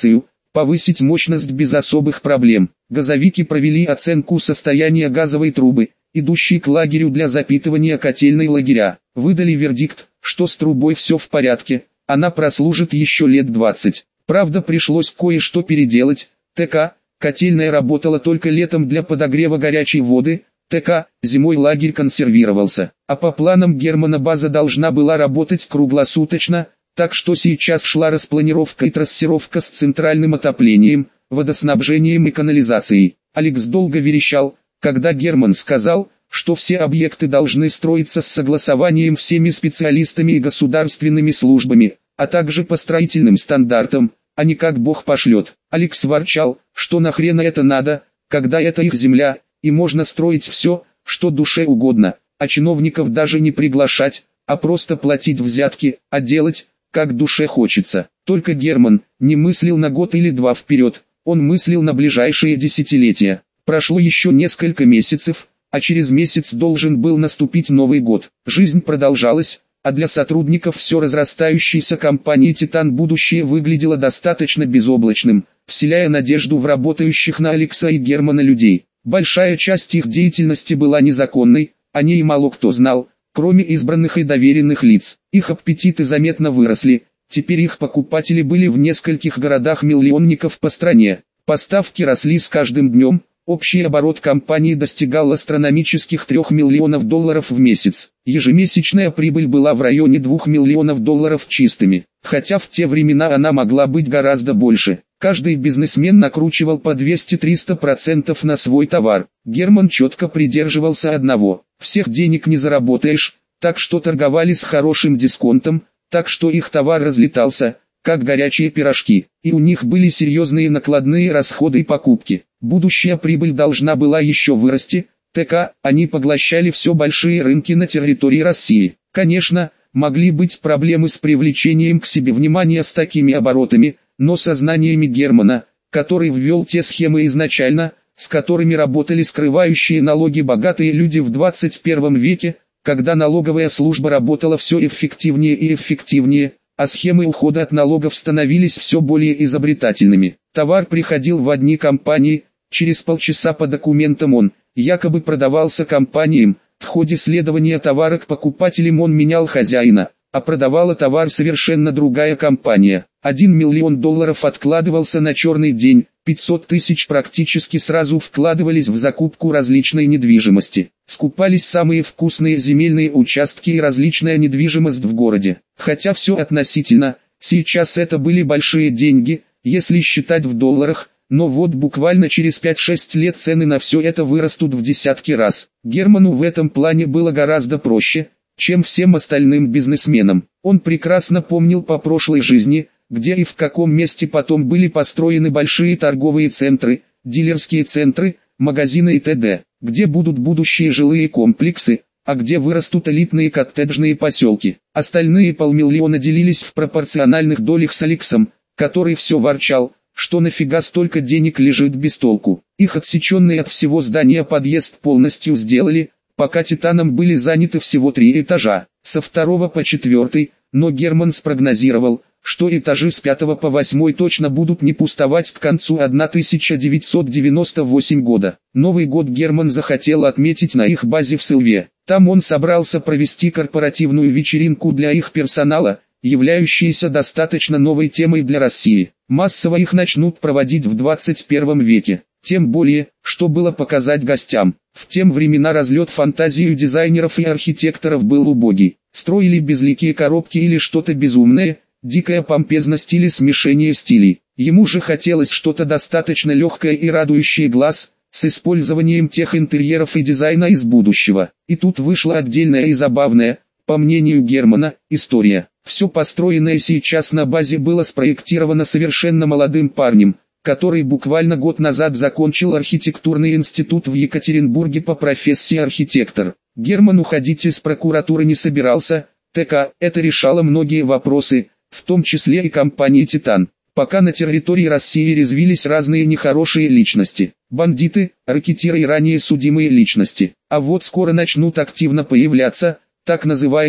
повысить мощность без особых проблем. Газовики провели оценку состояния газовой трубы, идущей к лагерю для запитывания котельной лагеря. Выдали вердикт, что с трубой все в порядке, она прослужит еще лет двадцать. Правда, пришлось кое-что переделать. ТК, котельная работала только летом для подогрева горячей воды, ТК, зимой лагерь консервировался. А по планам Германа база должна была работать круглосуточно, так что сейчас шла распланировка и трассировка с центральным отоплением, водоснабжением и канализацией. Алекс долго верещал, когда Герман сказал, что все объекты должны строиться с согласованием всеми специалистами и государственными службами, а также по строительным стандартам, а не как Бог пошлет. Алекс ворчал, что нахрена это надо, когда это их земля, и можно строить все, что душе угодно, а чиновников даже не приглашать, а просто платить взятки, а делать, как душе хочется. Только Герман не мыслил на год или два вперед, он мыслил на ближайшие десятилетия. Прошло еще несколько месяцев, а через месяц должен был наступить Новый год. Жизнь продолжалась, а для сотрудников все разрастающейся компании «Титан» будущее выглядело достаточно безоблачным, вселяя надежду в работающих на Алекса и Германа людей. Большая часть их деятельности была незаконной, о ней мало кто знал, кроме избранных и доверенных лиц. Их аппетиты заметно выросли, теперь их покупатели были в нескольких городах-миллионников по стране. Поставки росли с каждым днем, общий оборот компании достигал астрономических трёх миллионов долларов в месяц. Ежемесячная прибыль была в районе двух миллионов долларов чистыми, хотя в те времена она могла быть гораздо больше. Каждый бизнесмен накручивал по двести-триста процентов на свой товар. Герман четко придерживался одного: всех денег не заработаешь, так что торговали с хорошим дисконтом, так что их товар разлетался, как горячие пирожки, и у них были серьезные накладные расходы и покупки. Будущая прибыль должна была еще вырасти, ТК, они поглощали все большие рынки на территории России. Конечно, могли быть проблемы с привлечением к себе внимания с такими оборотами, но со знаниями Германа, который ввел те схемы изначально, с которыми работали скрывающие налоги богатые люди в двадцать первом веке, когда налоговая служба работала все эффективнее и эффективнее, а схемы ухода от налогов становились все более изобретательными. Товар приходил в одни компании, через полчаса по документам он, якобы продавался компаниям, в ходе следования товара к покупателям он менял хозяина, а продавала товар совершенно другая компания. Один миллион долларов откладывался на черный день, пятьсот тысяч практически сразу вкладывались в закупку различной недвижимости. Скупались самые вкусные земельные участки и различная недвижимость в городе. Хотя все относительно, сейчас это были большие деньги, если считать в долларах, но вот буквально через пять-шесть лет цены на все это вырастут в десятки раз. Герману в этом плане было гораздо проще, чем всем остальным бизнесменам. Он прекрасно помнил по прошлой жизни, где и в каком месте потом были построены большие торговые центры, дилерские центры, магазины и т.д., где будут будущие жилые комплексы, а где вырастут элитные коттеджные поселки. Остальные полмиллиона делились в пропорциональных долях с Алексом, который все ворчал, что нафига столько денег лежит без толку. Их отсеченный от всего здания подъезд полностью сделали, пока «Титаном» были заняты всего три этажа, со второго по четвертый, но Герман спрогнозировал, что этажи с пятого по восьмой точно будут не пустовать к концу тысяча девятьсот девяносто восьмого года. Новый год Герман захотел отметить на их базе в Сылве. Там он собрался провести корпоративную вечеринку для их персонала, являющуюся достаточно новой темой для России. Массово их начнут проводить в двадцать первом веке. Тем более, что было показать гостям. В те времена разлет фантазию дизайнеров и архитекторов был убогий. Строили безликие коробки или что-то безумное, дикая помпезность или смешение стилей. Ему же хотелось что-то достаточно легкое и радующее глаз, с использованием тех интерьеров и дизайна из будущего. И тут вышла отдельная и забавная, по мнению Германа, история. Все построенное сейчас на базе было спроектировано совершенно молодым парнем, который буквально год назад закончил архитектурный институт в Екатеринбурге по профессии архитектор. Герман уходить из прокуратуры не собирался, ТК, это решало многие вопросы, в том числе и компании «Титан». Пока на территории России резвились разные нехорошие личности, бандиты, рэкетиры и ранее судимые личности. А вот скоро начнут активно появляться, так называемые,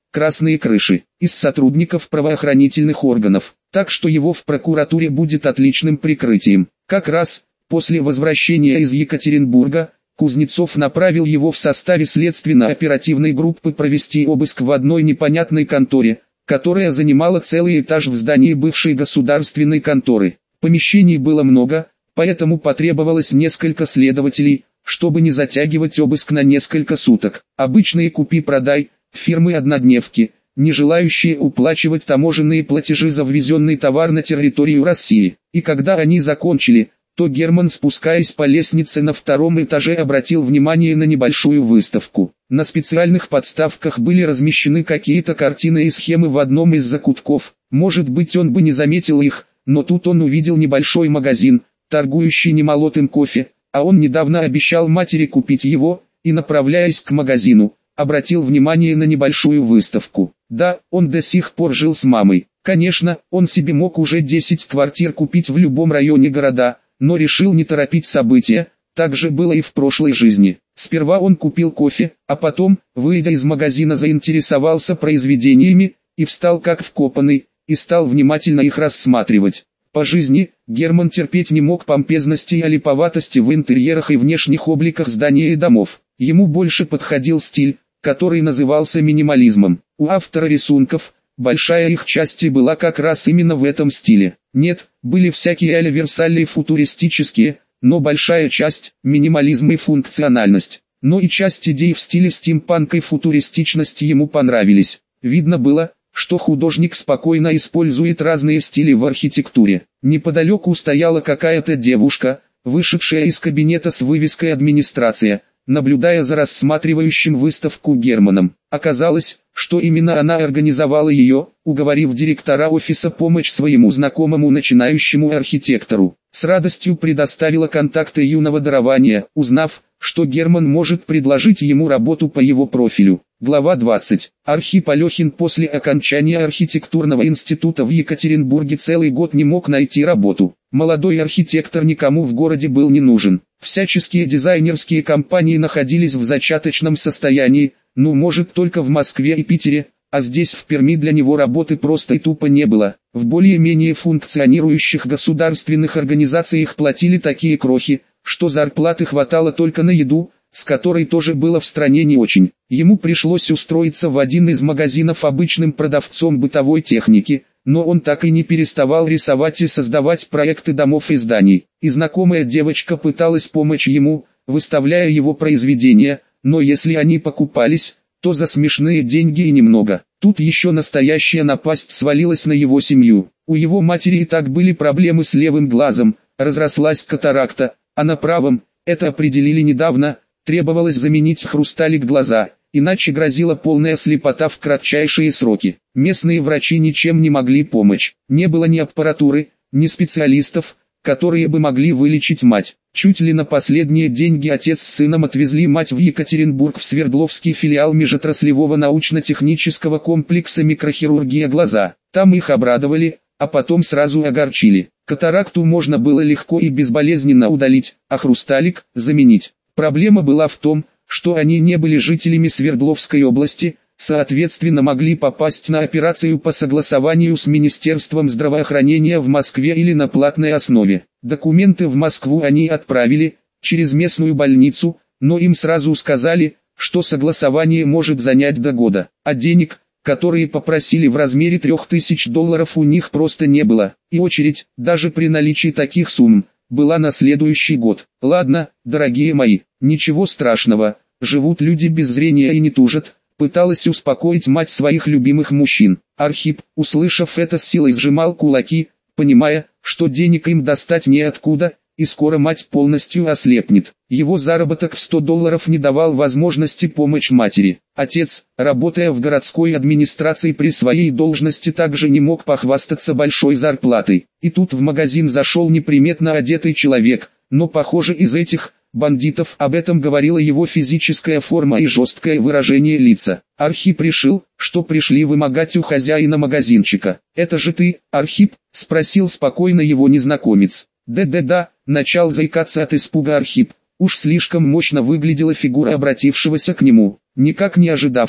красные крыши, из сотрудников правоохранительных органов, так что его в прокуратуре будет отличным прикрытием. Как раз после возвращения из Екатеринбурга, Кузнецов направил его в составе следственно-оперативной группы провести обыск в одной непонятной конторе, которая занимала целый этаж в здании бывшей государственной конторы. Помещений было много, поэтому потребовалось несколько следователей, чтобы не затягивать обыск на несколько суток. Обычные купи-продай, фирмы-однодневки, не желающие уплачивать таможенные платежи за ввезенный товар на территорию России. И когда они закончили, то Герман, спускаясь по лестнице на втором этаже, обратил внимание на небольшую выставку. На специальных подставках были размещены какие-то картины и схемы в одном из закутков. Может быть, он бы не заметил их, но тут он увидел небольшой магазин, торгующий немолотым кофе, а он недавно обещал матери купить его, и, направляясь к магазину, обратил внимание на небольшую выставку. Да, он до сих пор жил с мамой. Конечно, он себе мог уже десять квартир купить в любом районе города, но решил не торопить события. Так же было и в прошлой жизни. Сперва он купил кофе, а потом, выйдя из магазина, заинтересовался произведениями, и встал как вкопанный, и стал внимательно их рассматривать. По жизни, Герман терпеть не мог помпезности и олиповатости в интерьерах и внешних обликах зданий и домов. Ему больше подходил стиль, который назывался минимализмом. У автора рисунков, большая их часть была как раз именно в этом стиле. Нет, были всякие универсальные футуристические, но большая часть – минимализм и функциональность. Но и часть идей в стиле стимпанк и футуристичности ему понравились. Видно было, что художник спокойно использует разные стили в архитектуре. Неподалеку стояла какая-то девушка, вышедшая из кабинета с вывеской «Администрация», наблюдая за рассматривающим выставку Германом. Оказалось, что именно она организовала ее, уговорив директора офиса помочь своему знакомому начинающему архитектору. С радостью предоставила контакты юного дарования, узнав, что Герман может предложить ему работу по его профилю. Глава двадцать. Архип Алехин после окончания архитектурного института в Екатеринбурге целый год не мог найти работу. Молодой архитектор никому в городе был не нужен. Всяческие дизайнерские компании находились в зачаточном состоянии, ну может только в Москве и Питере, а здесь в Перми для него работы просто и тупо не было. В более-менее функционирующих государственных организациях платили такие крохи, что зарплаты хватало только на еду, с которой тоже было в стране не очень. Ему пришлось устроиться в один из магазинов обычным продавцом бытовой техники, но он так и не переставал рисовать и создавать проекты домов и зданий. И знакомая девочка пыталась помочь ему, выставляя его произведения, но если они покупались, то за смешные деньги и немного. Тут еще настоящая напасть свалилась на его семью. У его матери и так были проблемы с левым глазом, разрослась катаракта, а на правом, это определили недавно, требовалось заменить хрусталик глаза, иначе грозила полная слепота в кратчайшие сроки. Местные врачи ничем не могли помочь. Не было ни аппаратуры, ни специалистов, которые бы могли вылечить мать. Чуть ли на последние деньги отец с сыном отвезли мать в Екатеринбург в Свердловский филиал межотраслевого научно-технического комплекса микрохирургия глаза. Там их обрадовали, а потом сразу огорчили. Катаракту можно было легко и безболезненно удалить, а хрусталик – заменить. Проблема была в том, что они не были жителями Свердловской области, соответственно могли попасть на операцию по согласованию с Министерством здравоохранения в Москве или на платной основе. Документы в Москву они отправили, через местную больницу, но им сразу сказали, что согласование может занять до года, а денег, которые попросили в размере трех тысяч долларов, у них просто не было, и очередь, даже при наличии таких сумм, была на следующий год. Ладно, дорогие мои, ничего страшного, живут люди без зрения и не тужат, пыталась успокоить мать своих любимых мужчин. Архип, услышав это, с силой сжимал кулаки, понимая, что денег им достать неоткуда, и скоро мать полностью ослепнет. Его заработок в сто долларов не давал возможности помочь матери. Отец, работая в городской администрации при своей должности, также не мог похвастаться большой зарплатой. И тут в магазин зашел неприметно одетый человек, но похоже из этих бандитов. Об этом говорила его физическая форма и жесткое выражение лица. Архип решил, что пришли вымогать у хозяина магазинчика. «Это же ты, Архип?» – спросил спокойно его незнакомец. «Да-да-да», – начал заикаться от испуга Архип. Уж слишком мощно выглядела фигура обратившегося к нему. Никак не ожидавший,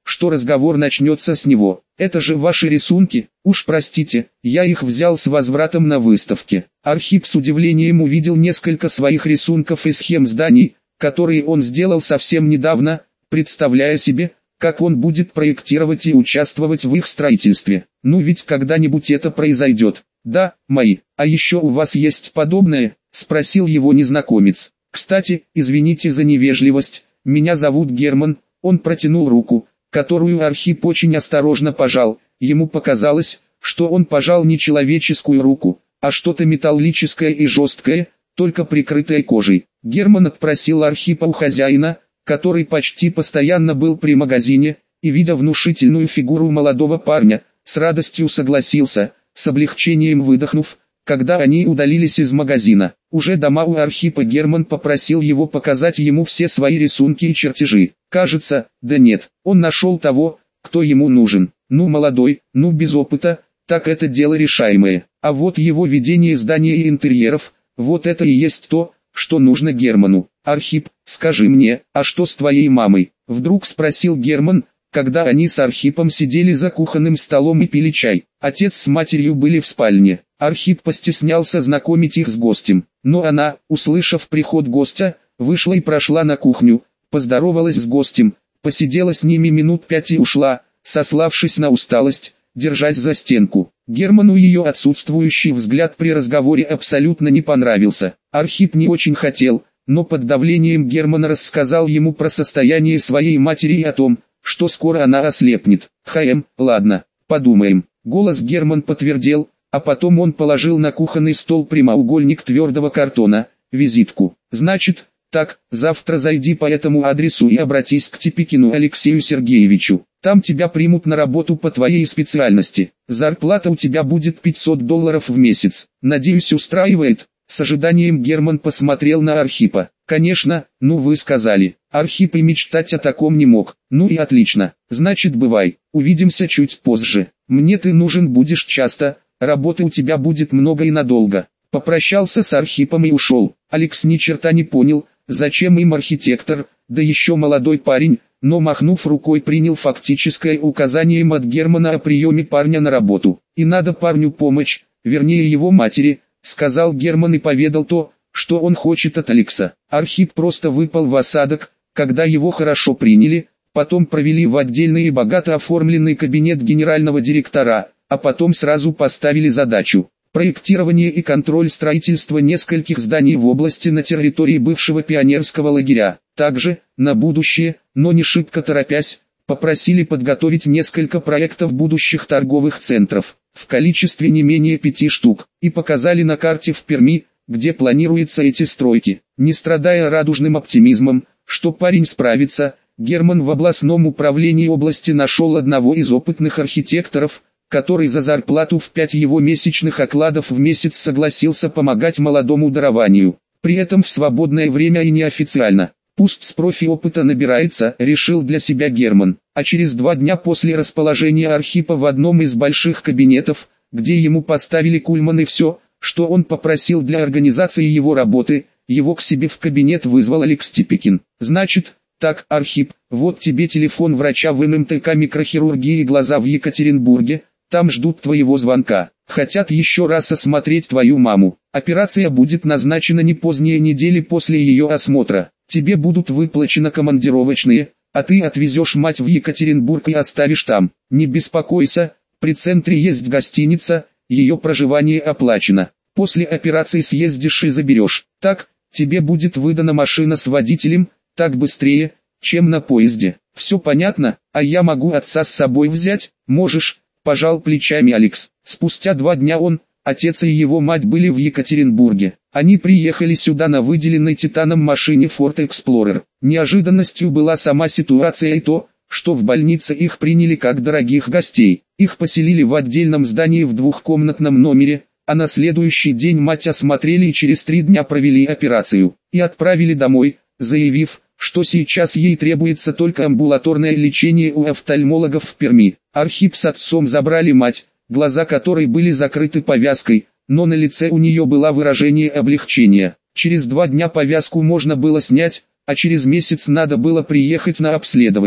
что разговор начнется с него. Это же ваши рисунки, уж простите, я их взял с возвратом на выставке. Архип с удивлением увидел несколько своих рисунков и схем зданий, которые он сделал совсем недавно, представляя себе, как он будет проектировать и участвовать в их строительстве. Ну ведь когда-нибудь это произойдет. Да, мои, а еще у вас есть подобное? Спросил его незнакомец. Кстати, извините за невежливость, меня зовут Герман. Он протянул руку, которую Архип очень осторожно пожал. Ему показалось, что он пожал не человеческую руку, а что-то металлическое и жесткое, только прикрытое кожей. Герман отпросил Архипа у хозяина, который почти постоянно был при магазине, и, видя внушительную фигуру молодого парня, с радостью согласился, с облегчением выдохнув, когда они удалились из магазина. Уже дома у Архипа Герман попросил его показать ему все свои рисунки и чертежи. Кажется, да нет, он нашел того, кто ему нужен. Ну молодой, ну без опыта, так это дело решаемое. А вот его видение зданий и интерьеров, вот это и есть то, что нужно Герману. «Архип, скажи мне, а что с твоей мамой?» — вдруг спросил Герман, когда они с Архипом сидели за кухонным столом и пили чай. Отец с матерью были в спальне. Архип постеснялся знакомить их с гостем, но она, услышав приход гостя, вышла и прошла на кухню, поздоровалась с гостем, посидела с ними минут пять и ушла, сославшись на усталость, держась за стенку. Герману ее отсутствующий взгляд при разговоре абсолютно не понравился. Архип не очень хотел, но под давлением Германа рассказал ему про состояние своей матери и о том, что скоро она ослепнет. «Хм, ладно, подумаем». Голос Герман подтвердил, а потом он положил на кухонный стол прямоугольник твердого картона, визитку. «Значит, так, завтра зайди по этому адресу и обратись к Типикину Алексею Сергеевичу. Там тебя примут на работу по твоей специальности. Зарплата у тебя будет пятьсот долларов в месяц. Надеюсь, устраивает?» С ожиданием Герман посмотрел на Архипа. «Конечно, ну вы сказали». Архип и мечтать о таком не мог. «Ну и отлично. Значит, бывай. Увидимся чуть позже. Мне ты нужен будешь часто, работы у тебя будет много и надолго». Попрощался с Архипом и ушел. Алекс ни черта не понял, зачем им архитектор, да еще молодой парень, но махнув рукой принял фактическое указание от Германа о приеме парня на работу. «И надо парню помочь, вернее его матери», — сказал Герман и поведал то, что он хочет от Алекса. Архип просто выпал в осадок, когда его хорошо приняли, потом провели в отдельный и богато оформленный кабинет генерального директора, а потом сразу поставили задачу: проектирование и контроль строительства нескольких зданий в области на территории бывшего пионерского лагеря. Также, на будущее, но не шибко торопясь, попросили подготовить несколько проектов будущих торговых центров, в количестве не менее пяти штук, и показали на карте в Перми, где планируются эти стройки. Не страдая радужным оптимизмом, что парень справится, Герман в областном управлении области нашел одного из опытных архитекторов, который за зарплату в пять его месячных окладов в месяц согласился помогать молодому дарованию. При этом в свободное время и неофициально. Пусть с профи опыта набирается, решил для себя Герман. А через два дня после расположения Архипа в одном из больших кабинетов, где ему поставили кульман и все, что он попросил для организации его работы, его к себе в кабинет вызвал Алекс Типикин. «Значит, так, Архип, вот тебе телефон врача в эм эм тэ ка микрохирургии глаза в Екатеринбурге, там ждут твоего звонка. Хотят еще раз осмотреть твою маму. Операция будет назначена не позднее недели после ее осмотра. Тебе будут выплачены командировочные, а ты отвезешь мать в Екатеринбург и оставишь там. Не беспокойся, при центре есть гостиница, ее проживание оплачено. После операции съездишь и заберешь. Так, тебе будет выдана машина с водителем, так быстрее, чем на поезде. Все понятно? А я могу отца с собой взять? Можешь, пожал плечами Алекс. Спустя два дня он, отец и его мать были в Екатеринбурге. Они приехали сюда на выделенной Титаном машине Ford Explorer. Неожиданностью была сама ситуация и то, что в больнице их приняли как дорогих гостей. Их поселили в отдельном здании в двухкомнатном номере, а на следующий день мать осмотрели и через три дня провели операцию. И отправили домой, заявив, что сейчас ей требуется только амбулаторное лечение у офтальмологов в Перми. Архип с отцом забрали мать, глаза которой были закрыты повязкой, но на лице у нее было выражение облегчения. Через два дня повязку можно было снять, а через месяц надо было приехать на обследование.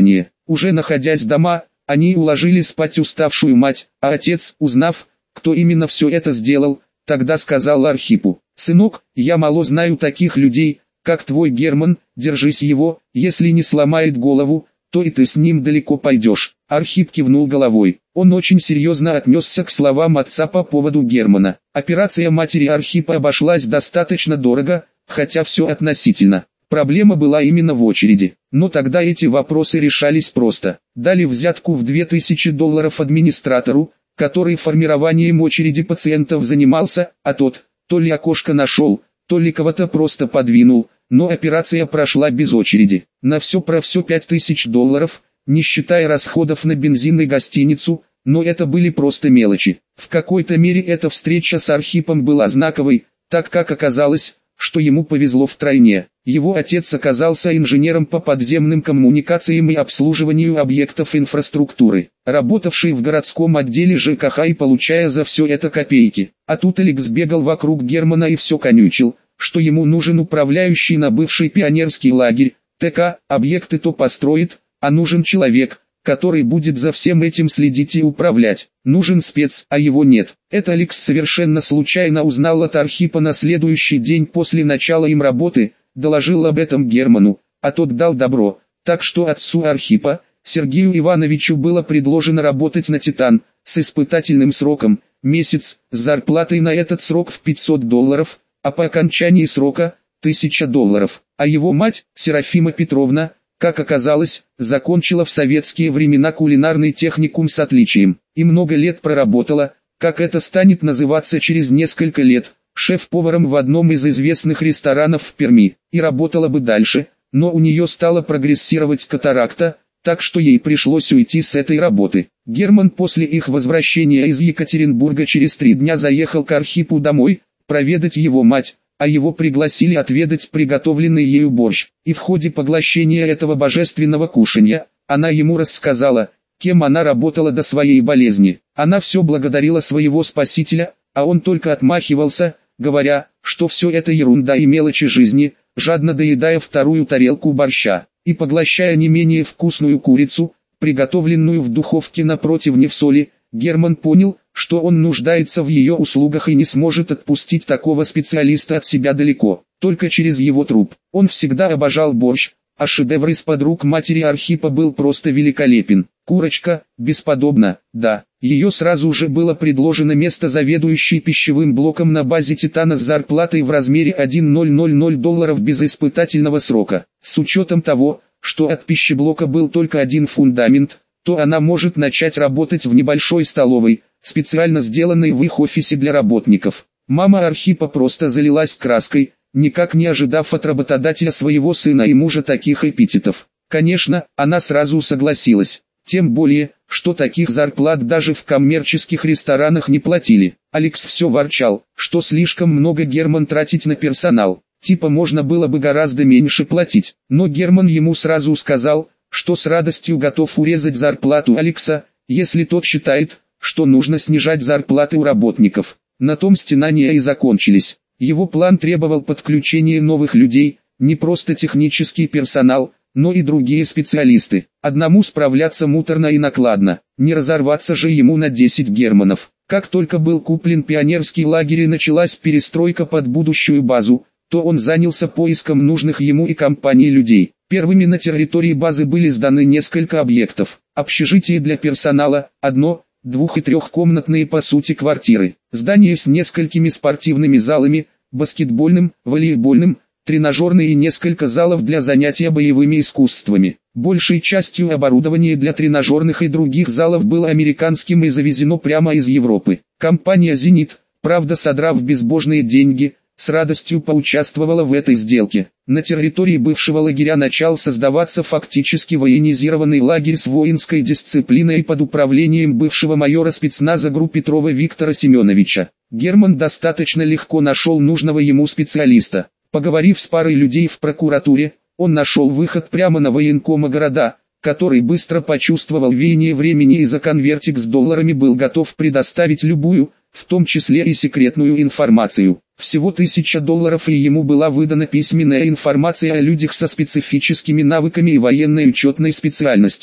Уже находясь дома, они уложили спать уставшую мать, а отец, узнав, кто именно все это сделал, тогда сказал Архипу: «Сынок, я мало знаю таких людей, как твой Герман, держись его, если не сломает голову, то и ты с ним далеко пойдешь». Архип кивнул головой. Он очень серьезно отнесся к словам отца по поводу Германа. Операция матери Архипа обошлась достаточно дорого, хотя все относительно. Проблема была именно в очереди. Но тогда эти вопросы решались просто. Дали взятку в две тысячи долларов администратору, который формированием очереди пациентов занимался, а тот, то ли окошко нашел, то ли кого-то просто подвинул, но операция прошла без очереди. На все про все пять тысяч долларов, не считая расходов на бензин и гостиницу, но это были просто мелочи. В какой-то мере эта встреча с Архипом была знаковой, так как оказалось, что ему повезло втройне. Его отец оказался инженером по подземным коммуникациям и обслуживанию объектов инфраструктуры, работавший в городском отделе ЖКХ и получая за все это копейки. А тут Алекс бегал вокруг Германа и все конючил, что ему нужен управляющий на бывший пионерский лагерь, ТК, объекты то построит, а нужен человек, который будет за всем этим следить и управлять. Нужен спец, а его нет. Это Алекс совершенно случайно узнал от Архипа на следующий день после начала им работы, доложил об этом Герману, а тот дал добро. Так что отцу Архипа, Сергею Ивановичу, было предложено работать на «Титан», с испытательным сроком, месяц, с зарплатой на этот срок в пятьсот долларов, а по окончании срока, тысяча долларов. А его мать, Серафима Петровна, как оказалось, закончила в советские времена кулинарный техникум с отличием, и много лет проработала, как это станет называться через несколько лет, шеф-поваром в одном из известных ресторанов в Перми, и работала бы дальше, но у нее стала прогрессировать катаракта, так что ей пришлось уйти с этой работы. Герман после их возвращения из Екатеринбурга через три дня заехал к Архипу домой, проведать его мать, а его пригласили отведать приготовленный ею борщ. И в ходе поглощения этого божественного кушанья, она ему рассказала, кем она работала до своей болезни. Она все благодарила своего спасителя, а он только отмахивался, говоря, что все это ерунда и мелочи жизни, жадно доедая вторую тарелку борща, и поглощая не менее вкусную курицу, приготовленную в духовке на противне в соли. Герман понял, что он нуждается в ее услугах и не сможет отпустить такого специалиста от себя далеко, только через его труп. Он всегда обожал борщ, а шедевр из-под рук матери Архипа был просто великолепен. Курочка, бесподобна, да. Ее сразу же было предложено место заведующей пищевым блоком на базе «Титана» с зарплатой в размере тысяча долларов без испытательного срока. С учетом того, что от пищеблока был только один фундамент, то она может начать работать в небольшой столовой, специально сделанной в их офисе для работников. Мама Архипа просто залилась краской, никак не ожидав от работодателя своего сына и мужа таких эпитетов. Конечно, она сразу согласилась, тем более, что таких зарплат даже в коммерческих ресторанах не платили. Алекс все ворчал, что слишком много Герман тратить на персонал, типа можно было бы гораздо меньше платить. Но Герман ему сразу сказал, что с радостью готов урезать зарплату Алекса, если тот считает, что нужно снижать зарплаты у работников. На том стенания и закончились. Его план требовал подключения новых людей, не просто технический персонал, но и другие специалисты. Одному справляться муторно и накладно, не разорваться же ему на десять Германов. Как только был куплен пионерский лагерь и началась перестройка под будущую базу, то он занялся поиском нужных ему и компании людей. Первыми на территории базы были сданы несколько объектов. Общежитие для персонала, одно, двух- и трехкомнатные по сути квартиры. Здание с несколькими спортивными залами, баскетбольным, волейбольным, тренажерные и несколько залов для занятия боевыми искусствами. Большей частью оборудование для тренажерных и других залов было американским и завезено прямо из Европы. Компания «Зенит», правда содрав безбожные деньги, с радостью поучаствовала в этой сделке. На территории бывшего лагеря начал создаваться фактически военизированный лагерь с воинской дисциплиной под управлением бывшего майора спецназа ГРУ Петрова Виктора Семеновича. Герман достаточно легко нашел нужного ему специалиста. Поговорив с парой людей в прокуратуре, он нашел выход прямо на военкома города, который быстро почувствовал веяние времени и за конвертик с долларами был готов предоставить любую, в том числе и секретную информацию. Всего тысяча долларов, и ему была выдана письменная информация о людях со специфическими навыками и военной учетной специальностью.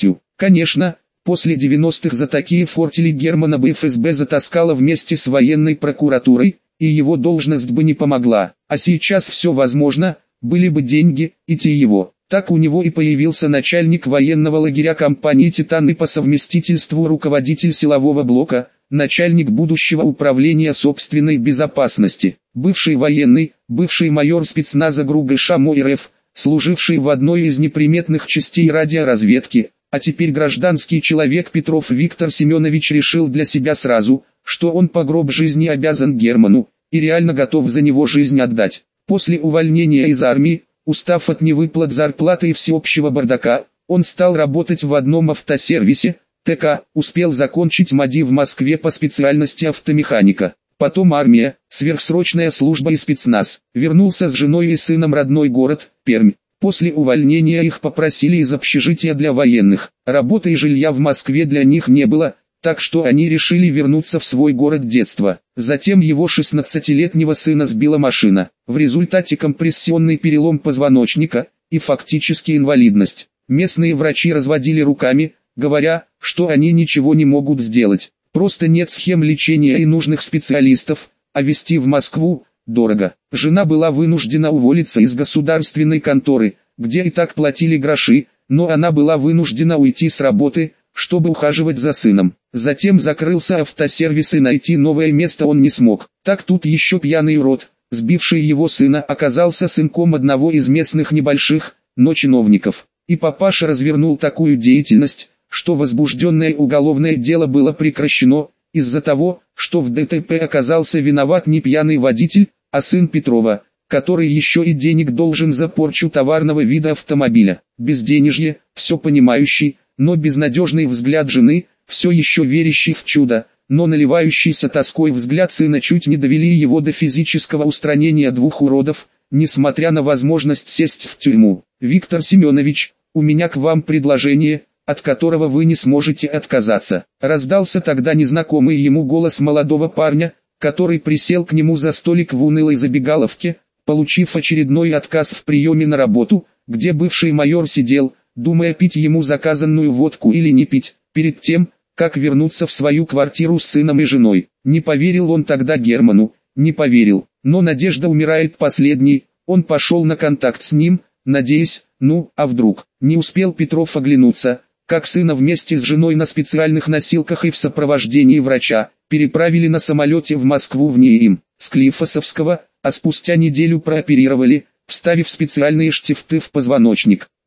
Конечно, после девяностых за такие фортели Германа бы эф эс бэ затаскала вместе с военной прокуратурой, и его должность бы не помогла. А сейчас все возможно, были бы деньги, и те его. Так у него и появился начальник военного лагеря компании «Титан» и по совместительству руководитель силового блока, начальник будущего управления собственной безопасности, бывший военный, бывший майор спецназа ГРУ-ГШ МО-РФ, служивший в одной из неприметных частей радиоразведки, а теперь гражданский человек Петров Виктор Семенович решил для себя сразу, что он по гроб жизни обязан Герману, и реально готов за него жизнь отдать. После увольнения из армии, устав от невыплат зарплаты и всеобщего бардака, он стал работать в одном автосервисе, ТК, успел закончить МАДИ в Москве по специальности автомеханика. Потом армия, сверхсрочная служба и спецназ. Вернулся с женой и сыном в родной город, Пермь. После увольнения их попросили из общежития для военных. Работы и жилья в Москве для них не было, так что они решили вернуться в свой город детства. Затем его шестнадцатилетнего сына сбила машина. В результате компрессионный перелом позвоночника и фактически инвалидность. Местные врачи разводили руками, говоря, что они ничего не могут сделать. Просто нет схем лечения и нужных специалистов, а везти в Москву дорого. Жена была вынуждена уволиться из государственной конторы, где и так платили гроши, но она была вынуждена уйти с работы, чтобы ухаживать за сыном. Затем закрылся автосервис и найти новое место он не смог. Так тут еще пьяный урод, сбивший его сына, оказался сынком одного из местных небольших, но чиновников. И папаша развернул такую деятельность, что возбужденное уголовное дело было прекращено, из-за того, что в ДТП оказался виноват не пьяный водитель, а сын Петрова, который еще и денег должен за порчу товарного вида автомобиля. Безденежье, все понимающий, но безнадежный взгляд жены, все еще верящий в чудо, но наливающийся тоской взгляд сына чуть не довели его до физического устранения двух уродов, несмотря на возможность сесть в тюрьму. «Виктор Семенович, у меня к вам предложение, от которого вы не сможете отказаться». Раздался тогда незнакомый ему голос молодого парня, который присел к нему за столик в унылой забегаловке, получив очередной отказ в приеме на работу, где бывший майор сидел, думая, пить ему заказанную водку или не пить, перед тем, как вернуться в свою квартиру с сыном и женой. Не поверил он тогда Герману, не поверил, но надежда умирает последней, он пошел на контакт с ним, надеясь, ну, а вдруг. Не успел Петров оглянуться, как сына вместе с женой на специальных носилках и в сопровождении врача переправили на самолете в Москву в НИИМ Склифосовского, а спустя неделю прооперировали, вставив специальные штифты в позвоночник.